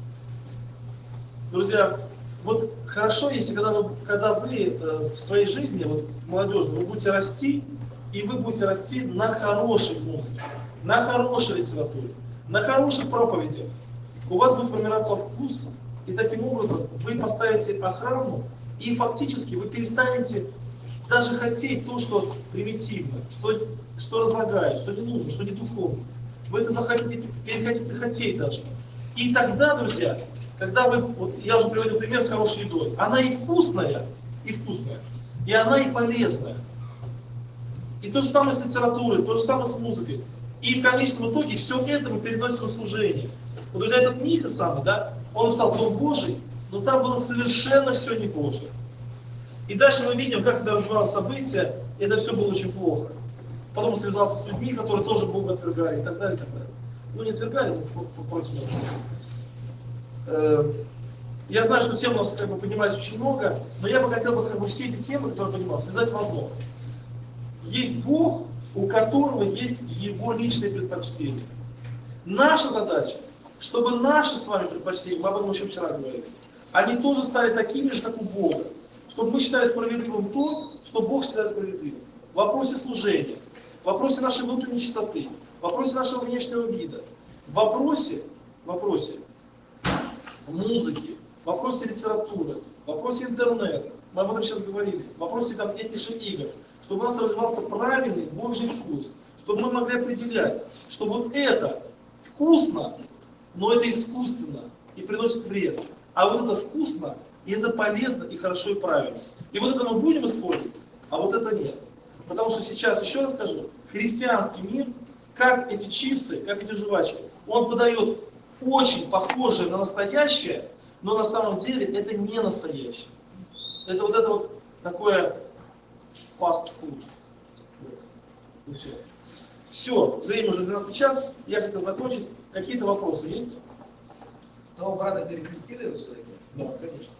Друзья, вот хорошо, если когда вы в своей жизни, вот молодежной, вы будете расти, и вы будете расти на хорошей музыке, на хорошей литературе, на хороших проповедях. У вас будет формироваться вкус, и таким образом вы поставите охрану, и фактически вы перестанете даже хотеть то, что примитивно, что разлагает, что не нужно, что не духовно. Вы это перехотите хотеть даже. И тогда, друзья, когда вы, вот я уже приводил пример с хорошей едой, она и вкусная, и она и полезная. И то же самое с литературой, то же самое с музыкой. И в конечном итоге все это мы переносим на служение. Вот, друзья, этот Миха самый, да, он написал Дом Божий, но там было совершенно все не Божие. И дальше мы видим, как это развивалось события, и это все было очень плохо. Потом он связался с людьми, которые тоже Бога отвергали, и так далее, и так далее. Ну, не отвергали, но против него. Я знаю, что тем у нас поднимается очень много, но я бы хотел все эти темы, которые поднимал, связать в одно. Есть Бог, у которого есть Его личные предпочтения. Наша задача, чтобы наши с вами предпочтения, мы об этом еще вчера говорили, они тоже стали такими же, как у Бога. Чтобы мы считали справедливым то, что Бог считает справедливым. В вопросе служения, в вопросе нашей внутренней чистоты, в вопросе нашего внешнего вида, в вопросе музыки, в вопросе литературы, в вопросе интернета, мы об этом сейчас говорили, в вопросе этих же игр, чтобы у нас развивался правильный Божий вкус, чтобы мы могли определять, что вот это вкусно, но это искусственно и приносит вред, а вот это вкусно, и это полезно, и хорошо, и правильно. И вот это мы будем использовать, а вот это нет. Потому что сейчас, еще раз скажу, христианский мир, как эти чипсы, как эти жвачки, он подает очень похожее на настоящее, но на самом деле это не настоящее. Это вот такое фастфуд. Получается. Все, время уже 12 час, я хотел закончить. Какие-то вопросы есть? Того брата перекрестили вы человека? Да, конечно.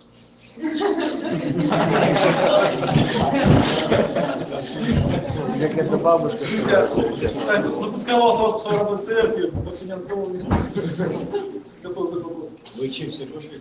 Как эта бабушка. Я затасковался вас по своей родной церкви, по Семен Павловне. Готов задать вопрос. Вы чипсы кушали?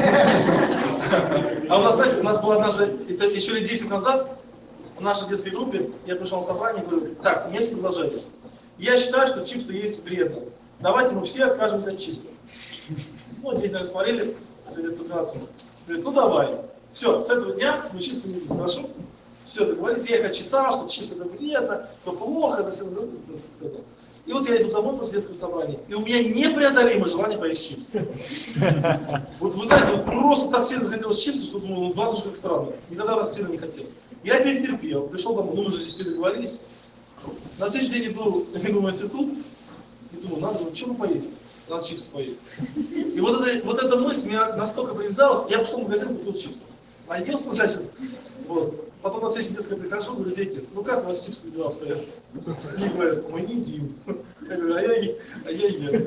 А у нас, знаете, у нас было однажды, это еще лет 10 назад, в нашей детской группе, я пришел на собрание и говорю, так, у меня есть предложение. Я считаю, что чипсы есть вредно. Давайте мы все откажемся от чипсов. Ну, дети, наверное, смотрели, лет 15. Говорит, ну давай. Все, с этого дня мы чипсы не едим, хорошо? Все, договорились, я их отчитал, что чипсы это вредно, то плохо, это все сказал. И вот я иду домой после детского собрания, и у меня непреодолимое желание поесть чипсы. Вот вы знаете, вот просто так сильно захотелось чипсы, что думаю, ну ладно, как странно. Никогда так сильно не хотел. Я перетерпел, пришел домой, ну мы же здесь переговорились. На следующий день иду в институт, и думаю, надо же, что поесть? Надо чипсы поесть. И вот эта мысль меня настолько привязалась, я пошел в магазин, купил чипсы. Наелся, значит, вот. Потом на следующий детский прихожу, говорю, дети, ну как у вас с чипсами дела обстоят? Они говорят, мы не едим. Я говорю, а я ем.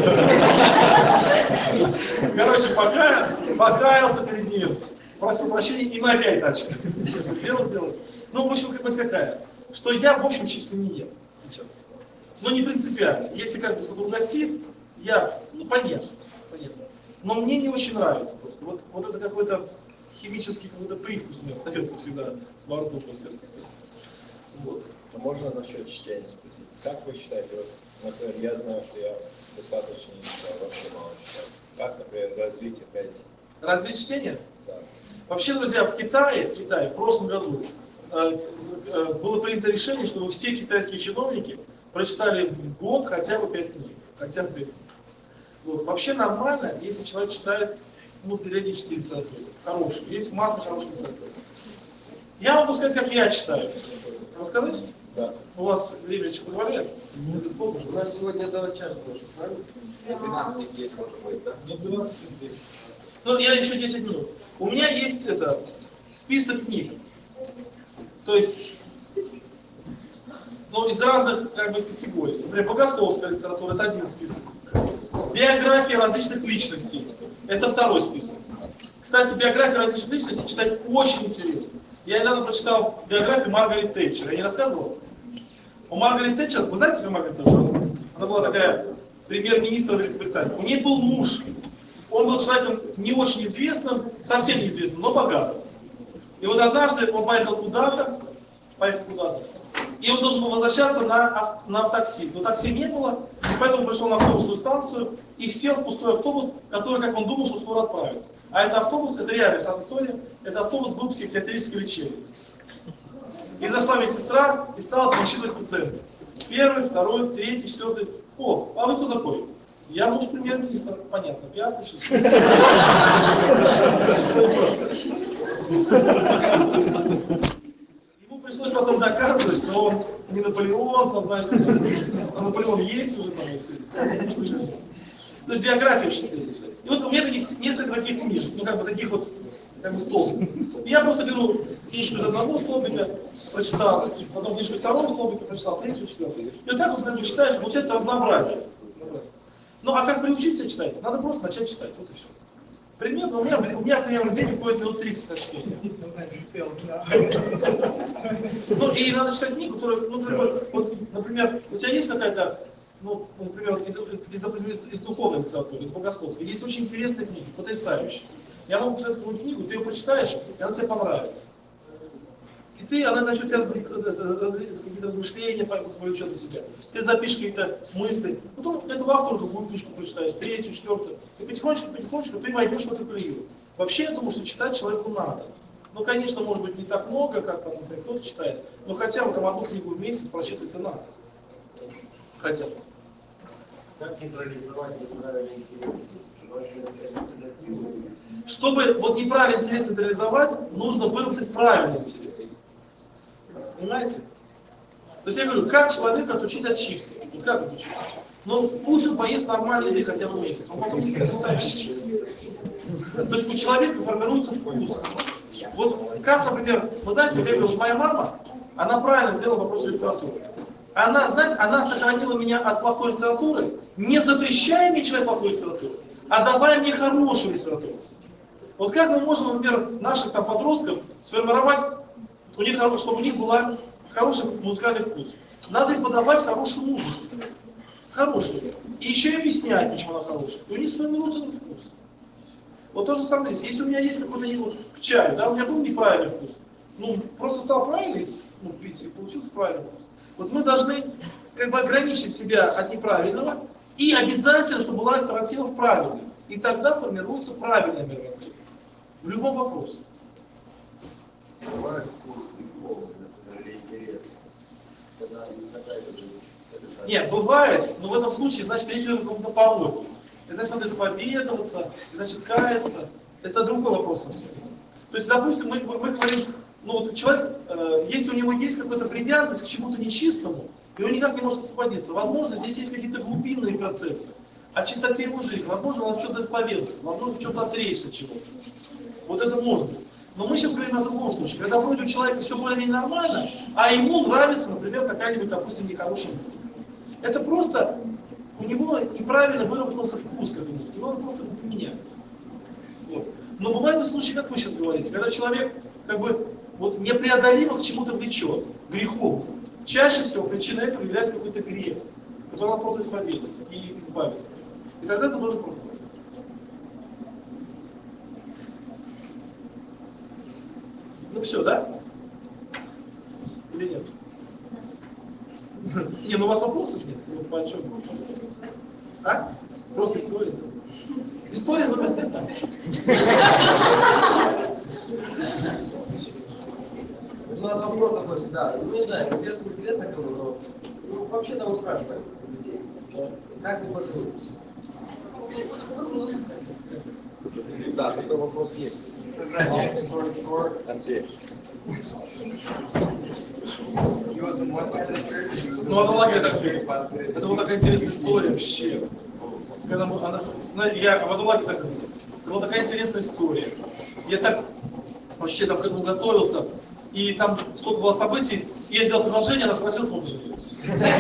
Короче, покаялся перед ним, просил прощения, и мы опять начали делать. Ну, в общем, мысль какая? Что я, в общем, чипсы не ем сейчас. Но не принципиально. Если как бы кто-то угостит, я, поем. Но мне не очень нравится просто. Вот это какой-то химический какой-то привкус у меня остается всегда во рту после этого. Вот. А можно насчет чтения спросить? Как вы считаете, вот, например, я знаю, что я достаточно не читаю, вообще мало читаю. Как, например, развить опять? Развить чтение? Да. Вообще, друзья, в Китае в прошлом году было принято решение, чтобы все китайские чиновники прочитали в год хотя бы 5 книг. Хотя бы 5 книг. Вот. Вообще нормально, если человек читает периодически литературу. Хорошую. Есть масса хорошей литературы. Я могу сказать, как я читаю. Рассказать? Да. У вас время позволяет? У нас сегодня до часа тоже, правильно? 12 здесь может быть, да? Ну, 12 здесь. Ну, я еще 10 минут. У меня есть список книг. То есть, из разных категорий. Например, богословская литература — это один список. Биографии различных личностей — это второй список. Кстати, биографии различных личностей читать очень интересно. Я недавно прочитал биографию Маргарет Тэтчер. Я не рассказывал? У Маргарет Тэтчер, вы знаете, какая Маргарет Тэтчер? Она была такая премьер-министр Великобритании. У нее был муж. Он был человеком не очень известным, совсем неизвестным, но богатым. И вот однажды он поехал куда-то, и он должен был возвращаться на такси. Но такси не было, и поэтому он пришел на автобусную станцию и сел в пустой автобус, который, как он думал, что скоро отправится. А этот автобус, это реальная история, этот автобус был психиатрической лечебницей. И зашла медсестра и стала отсчитывать пациентов. Первый, второй, третий, четвертый. О, а вы кто такой? Я муж премьер-министра. Понятно, пятый, шестой. Ему пришлось потом доказывать, что он не Наполеон, там, знаете, Наполеон есть уже там и все. То есть биография очень интересная. И вот у меня несколько таких книжек, таких столбиков. И я просто беру книжку из одного столбика, прочитал, потом книжку из второго столбика, прочитал, третью, четвертую. И вот так вот, читаешь, получается разнообразие. Ну а как приучиться читать? Надо просто начать читать, вот и все. Примерно, у меня примерно в день уходит минут 30 на чтение. Ну и надо читать книгу, которая, например, у тебя есть какая-то, например, из духовной литературы, из богословской, есть очень интересные книги, потрясающие. Я могу посоветовать какую-нибудь книгу, ты ее прочитаешь, и она тебе понравится. И она начнет какие-то размышления повлечет у тебя. Ты запишешь какие-то мысли. Потом этого автора другую книжку прочитаешь, третью, четвертую. И потихонечку ты войдешь в эту колею. Вообще, я думаю, что читать человеку надо. Конечно, может быть, не так много, как например, кто-то читает, но хотя бы одну книгу в месяц прочитать-то надо. Хотя бы. Как нейтрализовать неправильный интерес? Чтобы неправильный интерес нейтрализовать, нужно выработать правильный интерес. Понимаете? То есть я говорю, как человека отучить от чипсов? Как отучить? Пусть он поест нормальной еды хотя бы месяц, он потом не станет чипсы. То есть у человека формируется вкус. Как, например, вы знаете, я говорю, моя мама, она правильно сделала вопрос литературы. Она сохранила меня от плохой литературы, не запрещая мне читать плохую литературу, а давая мне хорошую литературу. Как мы можем, например, наших подростков сформировать, чтобы у них был хороший музыкальный вкус? Надо им подавать хорошую музыку. Хорошую. И еще и объяснять, почему она хорошая. И у них сформируется этот вкус. То же самое здесь. Если у меня есть какой-то к чаю, да, у меня был неправильный вкус. Просто стал правильный, видите, получился правильный вкус. Мы должны ограничить себя от неправильного и обязательно, чтобы была альтернатива в правильном. И тогда формируется правильное мировоззрение. В любом вопросе. Бывает вкус и холод, например, или интерес. Когда не хватает Нет, бывает, но в этом случае, значит, речь идет о каком-то пороке. Это значит, надо исповедоваться, это значит, каяться. Это другой вопрос совсем. То есть, допустим, мы говорим, ну вот человек, если у него есть какая-то привязанность к чему-то нечистому, и он никак не может освободиться, возможно, здесь есть какие-то глубинные процессы о чистоте его жизни, возможно, он в чем-то исповедуется, возможно, в чем-то отречься от чего-то. Вот это может быть. Но мы сейчас говорим о другом случае, когда вроде у человека все более-менее нормально, а ему нравится, например, какая-нибудь, допустим, нехорошая музыка. Это просто у него неправильно выработался вкус к этой музыке, он просто не меняется. Вот. Но бывают и случаи, как вы сейчас говорите, когда человек как бы вот непреодолимо к чему-то влечет, греховно. Чаще всего причиной этого является какой-то грех, который надо просто исповедоваться и избавиться от него. И тогда это тоже проходит. Ну все, да? Или нет? Не, ну у вас вопросов нет? Ну, по чем? А? Просто история. История номер 5. У нас вопрос такой всегда. Ну, не знаю, интересно кому, но ну, вообще там спрашиваем у людей. Как вы поженились? Да, такой вопрос есть. Андрей. Ну, это лагерь так. Это была такая интересная история вообще. Когда мы, я в одном лагере так говорю. Это была такая интересная история. Я так вообще там к этому готовился. И там столько было событий. Я сделал предложение, она согласилась, мы поженились.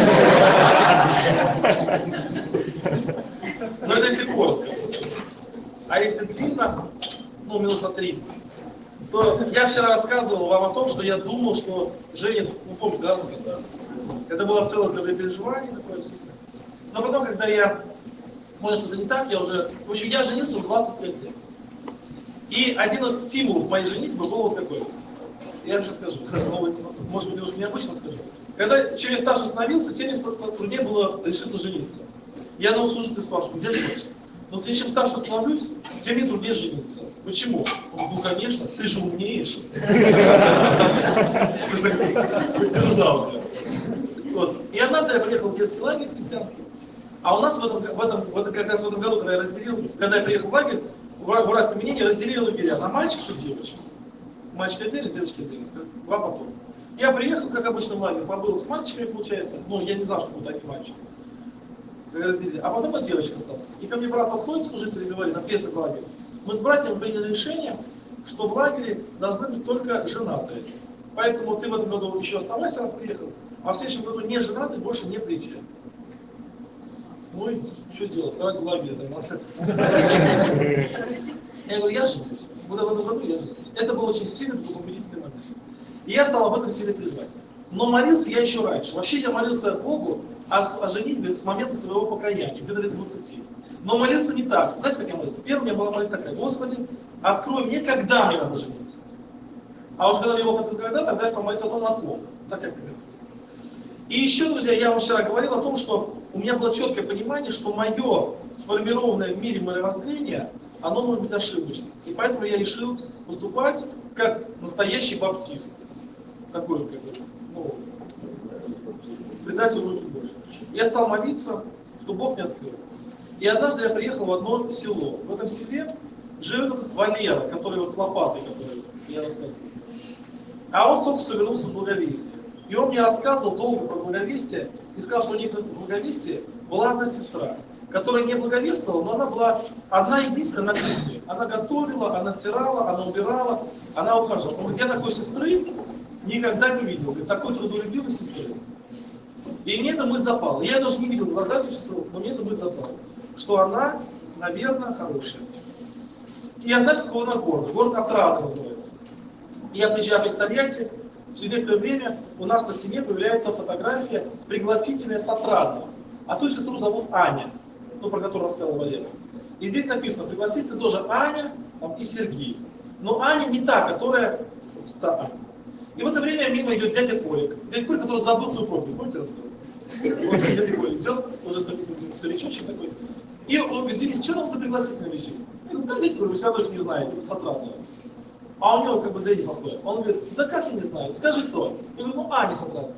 Но это если коротко. А если длинно, ну, минут на 3, то я вчера рассказывал вам о том, что я думал, что Женя, ну помните, да, рассказал? Это было целое переживание такое сильное. Но потом, когда я понял, что это не так, я уже... В общем, я женился в 25 лет. И один из стимулов моей женитьбы был вот такой. Я уже скажу, может быть, немножко необычно скажу. Когда чем я старше становился, тем мне труднее было решиться жениться. Я на служителя спрашиваю, я здесь. Но ты чем старше становлюсь, тем мне труднее жениться. Почему? Ну, конечно, ты же умнеешь. Поддержал меня. Вот. И однажды я приехал в детский лагерь христианский. А у нас как раз в этом году, когда я приехал в лагерь, в Уральском Минине разделили лагеря на мальчиков и девочек. Мальчики отдельно, девочки отдельно. Два потока. Я приехал, как обычно, в лагерь, побыл с мальчиками, получается. Ну, я не знал, что будут такие мальчики. А потом я девочка остался. И ко мне брат подходит, служитель, и говорит, ответственный за лагерь. Мы с братьями приняли решение, что в лагере должны быть только женатые. Поэтому ты в этом году еще оставайся, раз приехал, а в следующем году не женатый больше не приезжай. Ну и что делать? Ради лагеря это надо. Я говорю, я женюсь. В этом году я женюсь. Это был очень сильный, победительный момент. И я стал об этом сильно переживать. Но молился я еще раньше. Вообще я молился Богу о женитьбе с момента своего покаяния, где-то лет 20. Но молился не так. Знаете, как я молился? Первым я была молитва такая: Господи, открой мне, когда мне надо жениться. А уж когда мне Бог открыл когда, тогда я стал молиться о том, на ком. Так я говорил. И еще, друзья, я вам вчера говорил о том, что у меня было четкое понимание, что мое сформированное в мире мировоззрение, оно может быть ошибочным. И поэтому я решил выступать как настоящий баптист. Такой, как бы, ну, предать свою руки Божьей. Я стал молиться, что Бог мне открыл. И однажды я приехал в одно село. В этом селе живет этот Валера, который вот с лопатой, который я рассказывал. А он только что вернулся с Благовестия. И он мне рассказывал долго про Благовестие и сказал, что у них в Благовестии была одна сестра, которая не благовествовала, но она была одна единственная на кухне. Она готовила, она стирала, она убирала, она ухаживала. Он говорит, я такой сестры никогда не видел. Говорит, такой трудолюбивой сестры. И мне это мысль запала. Я даже не видел глаза эту сестру, но мне это мысль запала. Что она, наверное, хорошая. И я знаю, какого она город. Город Отрада называется. И я приезжаю в Тольятти. Через некоторое время у нас на стене появляется фотография пригласительная с Отрадного. А ту сестру зовут Аня, ну, про которую рассказал Валера. И здесь написано, пригласительная тоже Аня и Сергей. Но Аня не та, которая... Вот та Аня. И в это время мимо идет дядя Колик. Дядя Колик, который забыл свою проповедь. Помните, я рассказал? Вот дядя Колик идет, уже старичочек такой. И он говорит, Денис, что там за пригласительное висит? Я говорю, да, дядя Колик, вы все равно их не знаете, с Отрадного. А у него как бы зрение плохое. Он говорит, да как я не знаю, скажи кто. Я говорю, ну Аня с Отрадного.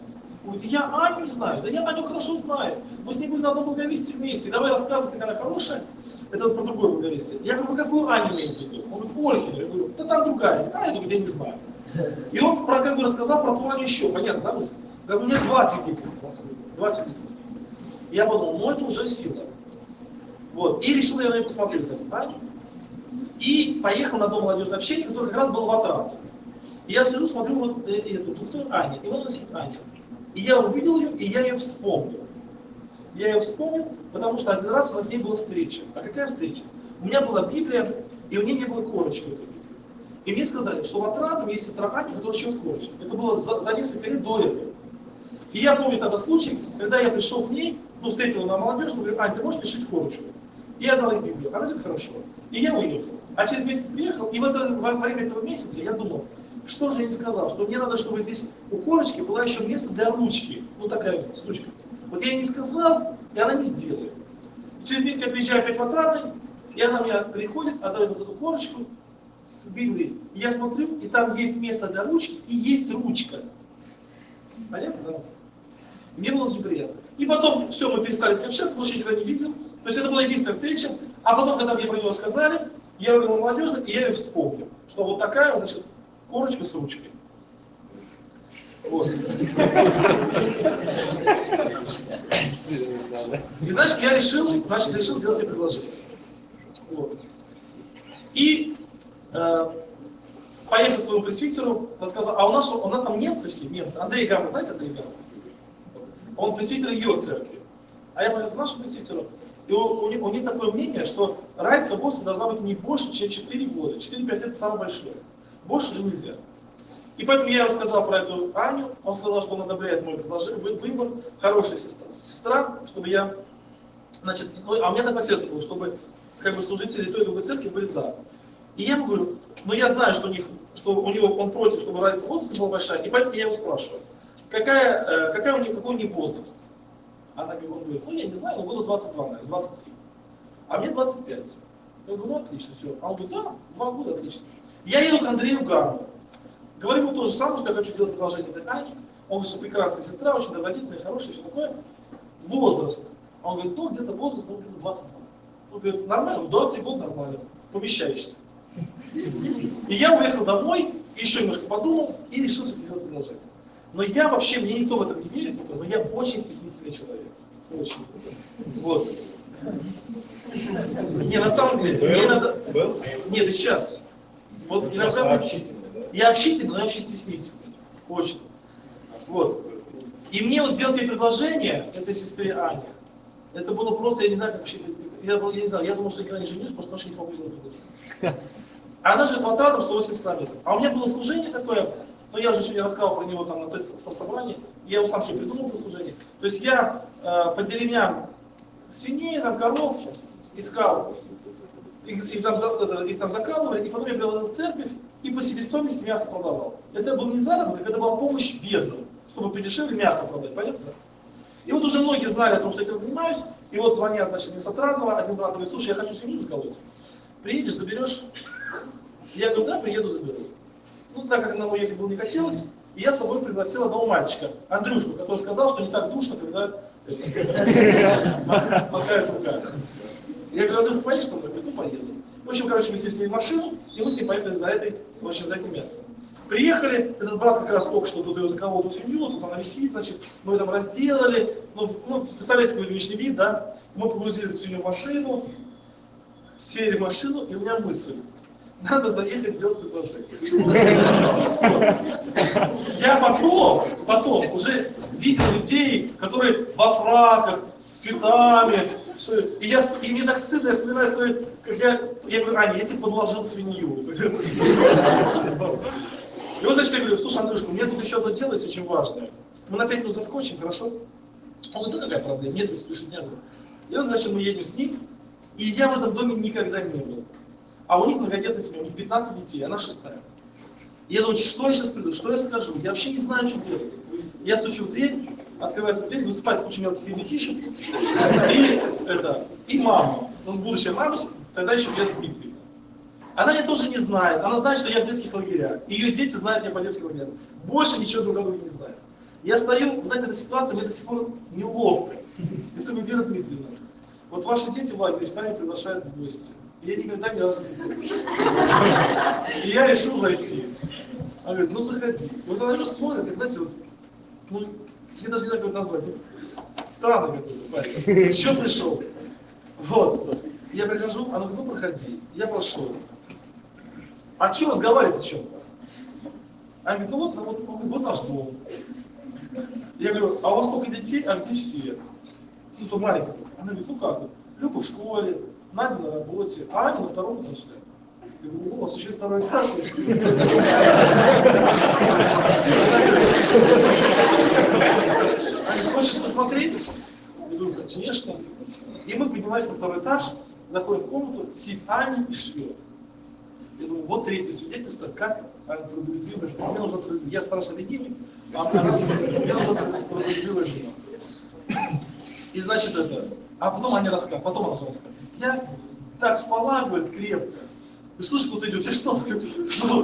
Он говорит, я Аню не знаю, да я Аню хорошо знаю. Мы с ней были на одном благовестии вместе, давай рассказывай, как она хорошая. Это вот про другое благовестие. Я говорю, вы какую Аню имеете в виду? Он говорит, Ольхина. Я говорю, да там другая. А, я говорю, я не знаю. И он как бы рассказал про ту Аню еще, понятно, да, мысль? У меня два свидетельства. Два свидетельства. Я подумал, ну это уже сила. Вот. И решил я на нее посмотреть, эту Аню. И поехал на дом молодежного общения, который как раз был в Отраде. И я сижу, смотрю вот эту, тут Аня, и вот она сидит Аня. И я увидел ее, и я ее вспомнил. Я ее вспомнил, потому что один раз у нас с ней была встреча. А какая встреча? У меня была Библия, и у нее не было корочки в этой Библии. И мне сказали, что в Отрадном есть сестра Аня, которая шьет корочки. Это было за несколько лет до этого. И я помню тогда случай, когда я пришел к ней, ну, встретил ее на молодежь, говорю, Ань, ты можешь мне шить корочку? И я дал ей Библию. Она говорит, хорошо. И я уехал. А через месяц приехал, и во время этого месяца я думал, что же я не сказал, что мне надо, чтобы здесь у корочки было еще место для ручки. Ну, такая вот штучка. Вот я ей не сказал, и она не сделает. Через месяц я приезжаю опять в Отрадный, и она мне приходит, отдает вот эту корочку с Библией. И я смотрю, и там есть место для ручки, и есть ручка. Понятно, да? И мне было очень приятно. И потом, все, мы перестали с ней общаться, больше никогда не видел. То есть это была единственная встреча. А потом, когда мне про нее сказали, я увидел молодежно, и я ее вспомнил. Что вот такая, значит, корочка с ручкой. Вот. И значит, я решил сделать себе предложение. Вот. И поехал к своему пресвитеру, рассказал, а у нас там немцы все, немцы. Андрей Гамма, знаете Андрей Гамма? Он пресвитер ее церкви. А я поехал к нашему пресвитеру, и у них такое мнение, что разница в возрасте должна быть не больше, чем 4 года. 4-5 это самое большое. Больше же нельзя. И поэтому я ему сказал про эту Аню, он сказал, что он одобряет мой выбор, хорошая сестра, чтобы я, значит, а у меня так по сердцу было, чтобы как бы служители той и другой церкви были за. И я ему говорю, ну я знаю, что у него он против, чтобы разница в возрасте была большая, и поэтому я его спрашиваю, какой у них возраст? Он говорит, ну я не знаю, но было 22, наверное, 23. А мне 25. Я говорю, ну отлично, все. А он говорит, да, 2 года, отлично. Я еду к Андрею Гамму. Говорю ему то же самое, что я хочу сделать предложение этой Ане. Он говорит, что прекрасная сестра, очень добродетельная, хорошая, все такое. Возраст. Он говорит, ну где-то возраст, ну где-то 22. Он говорит, нормально, да, 3 года нормально, помещаешься. И я уехал домой, еще немножко подумал и решил сделать предложение. Но я вообще, мне никто в этом не верит, но я очень стеснительный человек. Очень. Вот. Не, на самом деле, мне иногда... Нет, и сейчас. Вот иногда... Общительный, да? Я общительный, но я очень стеснительный. Очень. Вот. И мне вот сделать ей предложение, этой сестре Ане, это было просто, я не знаю, как вообще... Я не знаю, я думал, что я никогда не женюсь, просто потому что не смогу сделать предложение. А она живет в Отрадном 180 километров. А у меня было служение такое, но я уже сегодня рассказал про него там на том собрании, я его сам себе придумал это служение. То есть я по деревням свиней, там, коров искал, их там закалывали, и потом я приводил в церковь и по себестоимости мясо продавал. Это был не заработок, это была помощь бедным, чтобы подешевле мясо продать, понятно? И вот уже многие знали о том, что я этим занимаюсь, и вот звонят, значит, мне с Отрадного, один брат говорит, слушай, я хочу свинью заколоть. Приедешь, заберешь? Я говорю, да, приеду, заберу. Ну, так как нам уехать было не хотелось, и я с собой пригласил одного мальчика, Андрюшку, который сказал, что не так душно, когда махает руками. Я говорю, Андрюшка, поедешь со мной? Ну, поеду. В общем, короче, мы сели в машину, и мы с ним поехали за этим мясом. Приехали, этот брат как раз только что тут ее заколол эту свинью, тут она висит, значит, мы ее там разделали, ну, представляете, какой внешний вид, да? Мы погрузили эту свинью в машину, сели в машину, и у меня мысль. Надо заехать сделать предложение. Я потом уже видел людей, которые во фраках, с цветами. И мне так стыдно, я вспоминаю свои, как я говорю, Аня, я тебе подложил свинью. И вот, значит, я говорю, слушай, Андрюшка, у меня тут еще одно дело есть очень важное. Мы на 5 минут заскочим, хорошо? Он говорит, да какая проблема, нет, не спешить не надо. И вот, значит, мы едем с ним, и я в этом доме никогда не был. А у них многодетная семья, у них 15 детей, она 6-я. И я думаю, что я сейчас приду, что я скажу, я вообще не знаю, что делать. Я стучу в дверь, открывается дверь, высыпает куча мелких ребятишек, и мама, будущая мама, тогда еще Вера Дмитриевна. Она меня тоже не знает, она знает, что я в детских лагерях. Ее дети знают меня по детским лагерям. Больше ничего друг о друге не знают. Я стою, знаете, эта ситуация мне до сих пор неловко. И думаю, Вера Дмитриевна, вот ваши дети в лагере всегда меня приглашают в гости. И я никогда ни разу не приглашал. И я решил зайти. Она говорит, ну заходи. И вот она его смотрит, как, знаете, вот, ну, я даже не знаю, как это назвать. Странно какой-то парень. Еще пришел. Вот. Я прихожу, она говорит, ну проходи. Я пошел. А что разговаривать о чем? Она говорит, ну вот наш дом. Я говорю, а у вас сколько детей, а где все? Ну, то маленькая. Она говорит, ну как? Люба в школе, Надя на работе, а Аня на втором этаже. Я говорю, у вас еще и второй этаж есть. Она говорит, хочешь посмотреть? Я говорю, конечно. И мы поднимаемся на второй этаж, заходим в комнату, сидит Аня и шьет. Я думаю, вот третье свидетельство, как Аня трудолюбивая жена. Мне нужно, я страшно ленивый, мне нужна трудолюбивая жена. И значит это, а потом Аня рассказывает, потом она уже рассказывает. Я так спала, говорит, крепко. И слышишь, кто-то идет, и что? Что?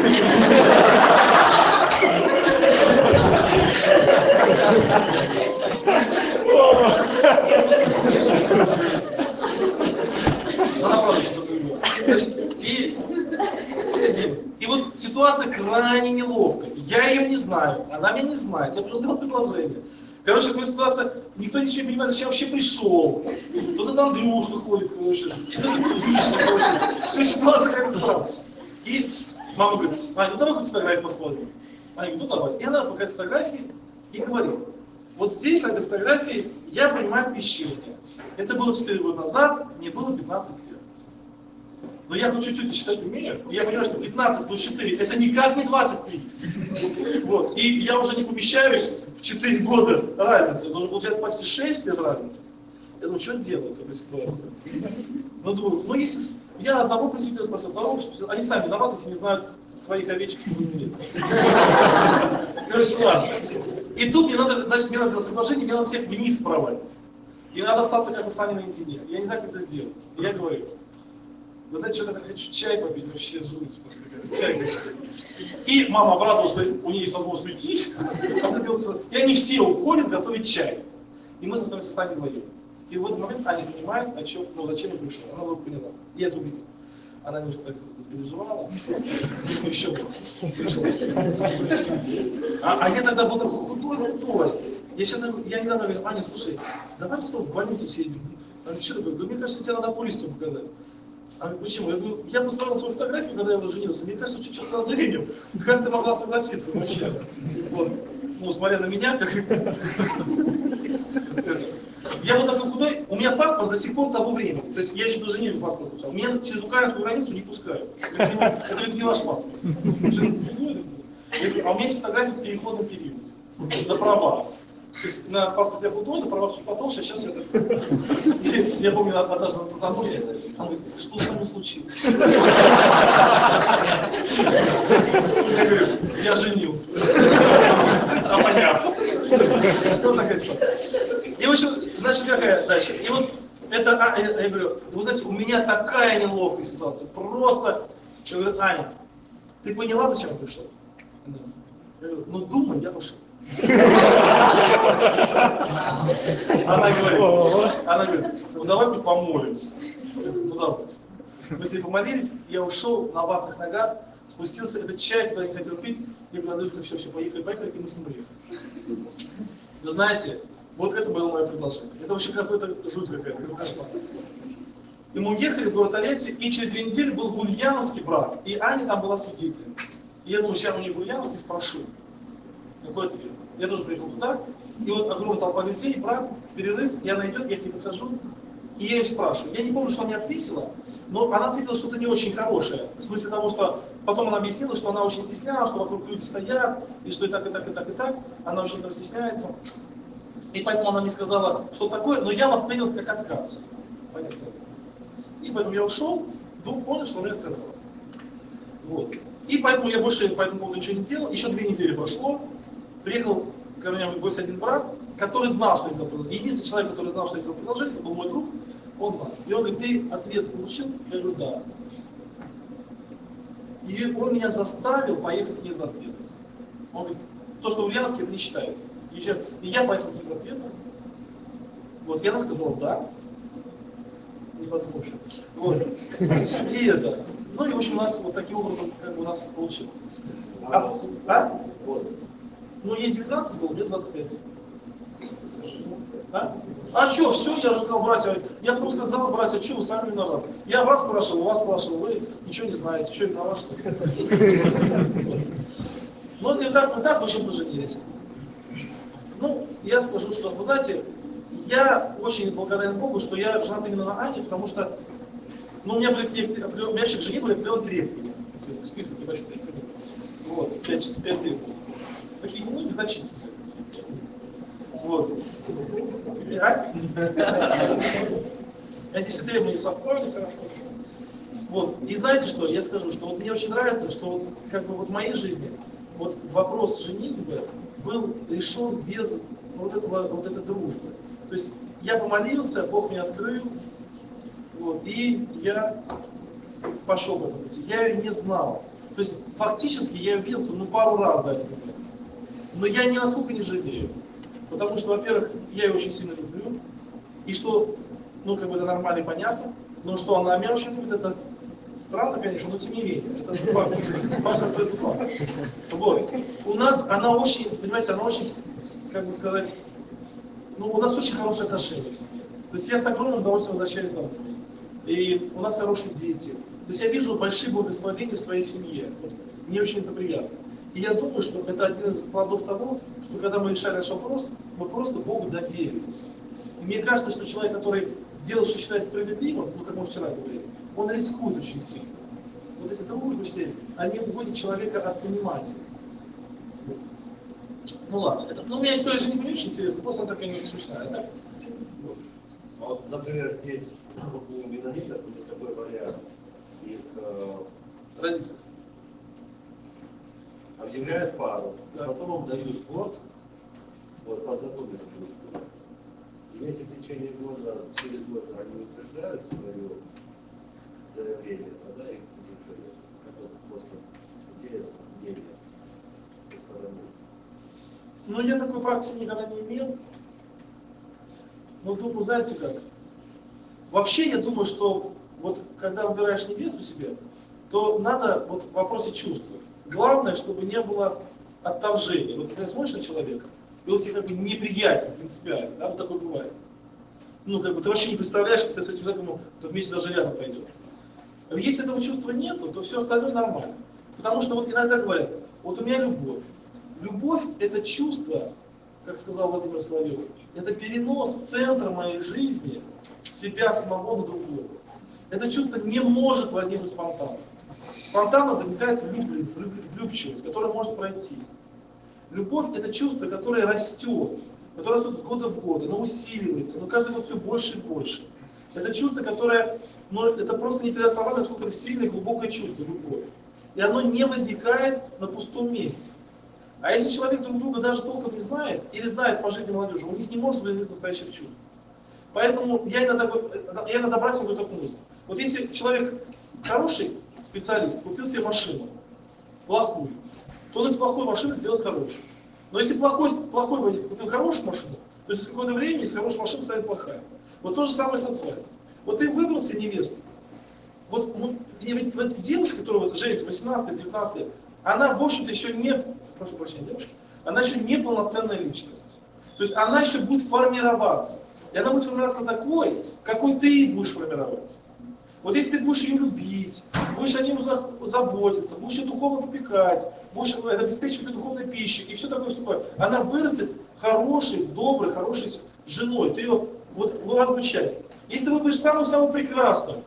Она правда что-то говорила. И сидим. И вот ситуация крайне неловкая. Я ее не знаю, она меня не знает. Я просто дал предложение. Короче, такая ситуация, никто ничего не понимает, зачем я вообще пришел. Тут это Андрюшка ходит, короче, и тут Вишня, короче. Все ситуация какая-то странная. И мама говорит, Аня, ну давай хоть фотографии посмотрим. Аня говорит, ну давай. И она показывает фотографии и говорит, вот здесь, на этой фотографии, я принимаю крещение. Это было 4 года назад, мне было 15 лет. Но я хоть чуть-чуть считать умею, и я понимаю, что 15 плюс 4 это никак не 23. Вот. И я уже не помещаюсь в 4 года разницы, это уже получается почти 6 лет разницы. Я думаю, что делать в этой ситуации? Ну, думаю, ну если я одного представителя спросил, второго спросил, они сами виноваты, если не знают своих овечек, сколько им лет. Короче, ладно. И тут мне надо, значит, мне надо сделать предложение, мне надо всех вниз спровадить. И надо остаться как-то с Аней наедине. Я не знаю, как это сделать. И я говорю, вы знаете, что-то я хочу чай попить, вообще жуть. Чай. И мама обрадовалась, что у нее есть возможность уйти. И они все уходят готовить чай. И мы остаемся с Аней вдвоем. И в этот момент Аня понимает, о чем, ну, зачем я пришел. Она вдруг поняла. Я это увидел. Она немножко так запереживала. Ну, еще пришел. А я тогда был такой худой. Я недавно говорю, Аня, слушай, давай в больницу съездим. Она говорит, что такое? Мне кажется, тебе надо окулисту показать. Она говорит, почему? Я говорю, я посмотрел свою фотографию, когда я уже женился. Мне кажется, что что-то со зрением. Как ты могла согласиться вообще? Вот. Ну, смотря на меня, как... Я вот такой худой, у меня паспорт до сих пор того времени. То есть я еще даже не паспорт получал. Меня через украинскую границу не пускают. Это не ваш паспорт. А у меня есть фотография в переходном периоде. На права. То есть на паспорте я худой, на правах чуть потолще, а сейчас это... Я помню, однажды на таможне, она говорит, что с вами случилось? Я говорю, я женился. А понятно. Вот такая ситуация. И в общем, значит, какая дальше? И вот это, я говорю, вы знаете, у меня такая неловкая ситуация. Просто, я говорю, Аня, ты поняла, зачем я пришел? Я говорю, ну думай, я пошел. Она говорит, ну давай хоть помолимся. Ну давай. Мы с ней помолились, я ушел на ватных ногах, спустился, этот чай, который я не хотел пить, я говорю, Андрюшка, все, поехали, и мы с ним приехали. Вы знаете, вот это было мое предложение. Это вообще какой-то жуть какая-то, это кошмар. И мы уехали в город Тольятти, и через 2 недели был в Ульяновске брак, и Аня там была свидетельницей. И я думаю, сейчас у нее в Ульяновске спрошу, какой ответ. Я тоже приехал туда, и вот огромная толпа людей, брак, перерыв, и она идет, я к ней подхожу, и я ее спрашиваю. Я не помню, что она мне ответила, но она ответила что-то не очень хорошее. В смысле того, что потом она объяснила, что она очень стеснялась, что вокруг люди стоят, и что и так, и так, и так, и так. Она очень этого стесняется. И поэтому она мне сказала, что такое, но я воспринял это как отказ. Понятно. И поэтому я ушел, понял, что она мне отказала. Вот. И поэтому я больше по этому поводу ничего не делал. Еще 2 недели прошло. Приехал ко мне в гости один брат, который знал, что я сделал предложение. Единственный человек, который знал, что я сделал предложение, это был мой друг. Он знал. И он говорит, ты ответ получил? Я говорю, да. И он меня заставил поехать не за ответом. Он говорит, то, что в Ульяновске, это не считается. И я поехал без ответа. Вот, и она сказала да. Не подумал вообще. Вот. И это. Ну и в общем у нас вот таким образом как бы у нас получилось. А? Ну ей 19 было, мне 25. А что, все, я же сказал, братья, я потом сказал, братья, что вы сами виноваты? Я вас спрашивал, вас спрашивал, вы ничего не знаете, что виноват, что ли? Ну и так в общем поженились. Ну, я скажу, что, вы знаете, я очень благодарен Богу, что я женат именно на Ане, потому что, ну, у меня вообще к жене были определенные требования. Список небольших требований. Вот, 5 требований. Такие, ну, незначительные. Вот. Эти все требования совпали хорошо. Вот. И знаете что, я скажу, что вот мне очень нравится, что вот, как бы вот в моей жизни вот вопрос женитьбы был решен без вот этой дружбы. То есть я помолился, Бог меня открыл, вот, и я пошел по этому пути. Я ее не знал. То есть фактически я ее видел пару раз до этого. Но я ни насколько не жалею. Потому что, во-первых, я ее очень сильно люблю. И что, ну, как бы это нормально и понятно. Но что она меня очень любит, это странно, конечно, но тем не менее. Это факт. Факт остается фактом. Вот. У нас она очень, понимаете, она очень, как бы сказать, ну, у нас очень хорошие отношения в семье. То есть я с огромным удовольствием возвращаюсь домой. И у нас хорошие дети. То есть я вижу большие благословения в своей семье. Вот. Мне очень это приятно. И я думаю, что это один из плодов того, что когда мы решали наш вопрос, мы просто Богу доверились. И мне кажется, что человек, который делает, что считает справедливым, ну, как мы вчера говорили, он рискует очень сильно. Вот эти дружбы все, они уводят человека от понимания. Вот. Ну ладно, это, ну, у меня история же не очень интересная, просто она такая не очень смешная, да? Вот. А вот, например, здесь у менонитов будет такой вариант. Их Родители. объявляют пару, Да. потом им дают год, вот, познакомиться друг с другом. И если в течение года, через год они утверждают свое заявление, тогда их удерживают. Как вот просто интересно, мнение со стороны. Ну, я такой практики никогда не имел. Но думаю, знаете как? Вообще, я думаю, что вот когда выбираешь невесту себе, то надо вот в вопросе чувства. Главное, чтобы не было отторжения. Вот ты смотришь на человека, и он тебе как бы неприятен принципиально, да, вот такое бывает. Ну, как бы ты вообще не представляешь, как ты с этим человеком вместе даже рядом пойдешь. Если этого чувства нету, то все остальное нормально. Потому что вот иногда говорят, вот у меня любовь. Любовь – это чувство, как сказал Владимир Соловьев, это перенос центра моей жизни с себя самого на другого. Это чувство не может возникнуть спонтанно. Спонтанно возникает влюбчивость, которая может пройти. Любовь – это чувство, которое растет с года в год, оно усиливается, но каждый год все больше и больше. Это чувство, которое, ну, это просто не передать словами, насколько это сильное, глубокое чувство, любовь. И оно не возникает на пустом месте. А если человек друг друга даже толком не знает, или знает по жизни молодежи, у них не может возникнуть настоящих чувств. Поэтому я иногда братьям говорю такую мысль. Вот если человек хороший специалист, купил себе машину, плохую, то он из плохой машины сделает хорошую. Но если плохой купил хорошую машину, то через какое-то время из хорошей машины станет плохая. Вот то же самое со свадьбой. Вот ты выбрал себе невесту. Вот, ну, девушка, которая вот женится 18-19 лет, она, в общем-то, еще не, прошу прощения, девушка, она еще не полноценная личность. То есть она еще будет формироваться. И она будет формироваться такой, какой ты будешь формироваться. Вот если ты будешь ее любить, будешь о ней заботиться, будешь ее духовно попекать, будешь обеспечивать ее духовной пищей и все такое, она вырастет хорошей, доброй, хорошей женой. Ты ее, вот у вас будет счастье. Если ты выберешь самую-самую прекрасную,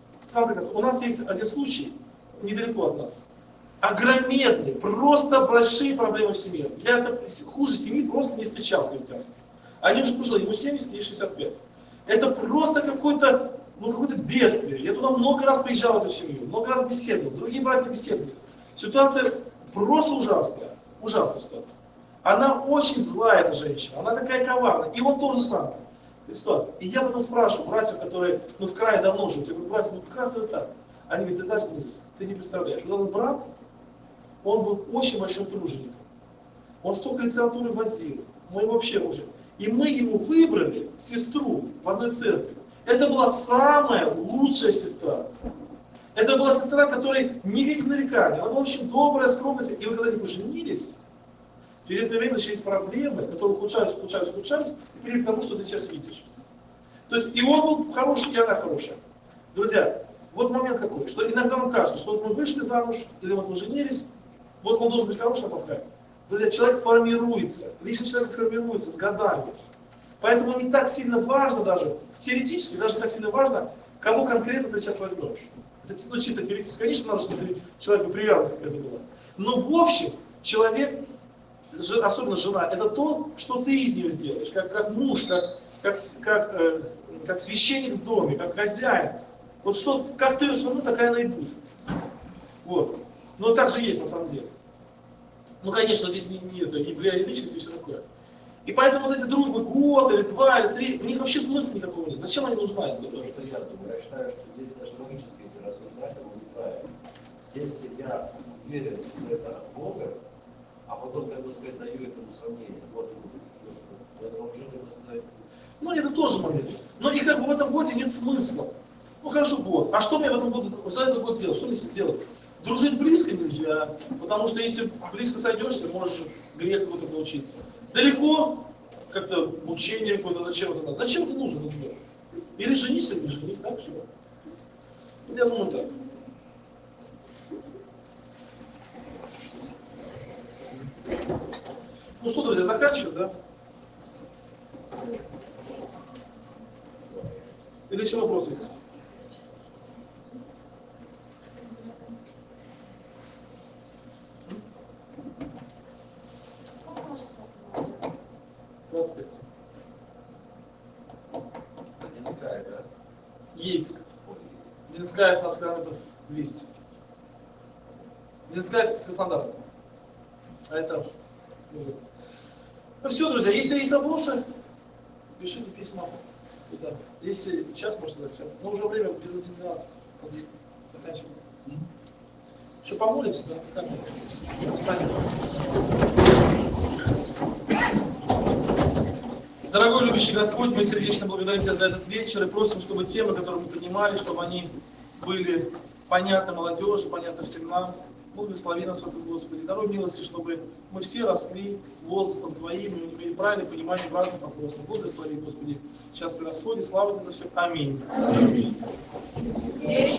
у нас есть один случай, недалеко от нас. Огроменные, просто большие проблемы в семье. Я хуже семьи просто не встречал христианских. Они уже пожилые, ему 70 и 65. Это просто какое-то бедствие. Я туда много раз приезжал в эту семью, много раз беседовал, другие братья беседовали. Ситуация просто ужасная. Ужасная ситуация. Она очень злая, эта женщина, она такая коварная. И он тоже самое. Ситуация. И я потом спрашиваю братьев, которые в крае давно живут, я говорю, братья, как это так? Они говорят, ты знаешь, Денис, ты не представляешь. Вот этот брат, он был очень большим тружеником. Он столько литературы возил. Мы вообще уже. И мы ему выбрали сестру в одной церкви. Это была самая лучшая сестра. Это была сестра, которой никаких нареканий. Она была очень добрая, скромная. И вы когда не поженились, через это время начались проблемы, которые ухудшаются, и привели к тому, что ты сейчас видишь. То есть и он был хороший, и она хорошая. Друзья, вот момент какой, что иногда нам кажется, что вот мы вышли замуж, или вот мы женились, вот он должен быть хороший, а плохой. Друзья, человек формируется, личный человек формируется с годами. Поэтому не так сильно важно даже, теоретически даже так сильно важно, кого конкретно ты сейчас возьмешь. Это чисто теоретически. Конечно, надо, чтобы человеку привязанность какая-то была. Но в общем, человек, особенно жена, это то, что ты из нее сделаешь, как муж, как священник в доме, как хозяин. Вот что, как ты ее сформируешь, такая она и будет. Вот. Но так же есть на самом деле. Ну, конечно, здесь не это, и влияние личности и все такое. И поэтому вот эти дружбы год, или 2, или 3, в них вообще смысла никакого нет. Зачем они нужны? То, что я думаю, я считаю, что здесь даже логически, если рассуждать, это неправильно. Если я уверен, что это от Бога, а потом, как бы сказать, даю этому сомнению, вот, это уже не стоит. Ну, это тоже момент. Но и как бы в этом годе нет смысла. Ну, хорошо, год. А что мне в этом году, за этот год делать? Что мне с ним делать? Дружить близко нельзя, потому что если близко сойдешься, можешь грех какой-то получиться. Далеко, как-то мучение какое-то, зачем это надо? Зачем это нужно, например? Или женись, или не женись, так что? Я думаю так. Ну что, друзья, заканчиваем, да? Или еще вопросы есть? Одинская, да? Ейск. Ленинская от нас километров 200. Ленинская это Краснодар. А это... Ну все, друзья, если есть вопросы, пишите письма. Да. Если сейчас, можно дать сейчас. Но уже время без 12. Заканчиваем. Еще помолимся, да? Встанем. Дорогой любящий Господь, мы сердечно благодарим Тебя за этот вечер и просим, чтобы темы, которые мы поднимали, чтобы они были понятны молодежи, понятны всем нам. Благослови нас в этом, Господи. Даруй милости, чтобы мы все росли возрастом Твоим и имели правильное понимание важных вопросов. Благослови, Господи, сейчас при расходе. Слава Тебе за все. Аминь. Аминь.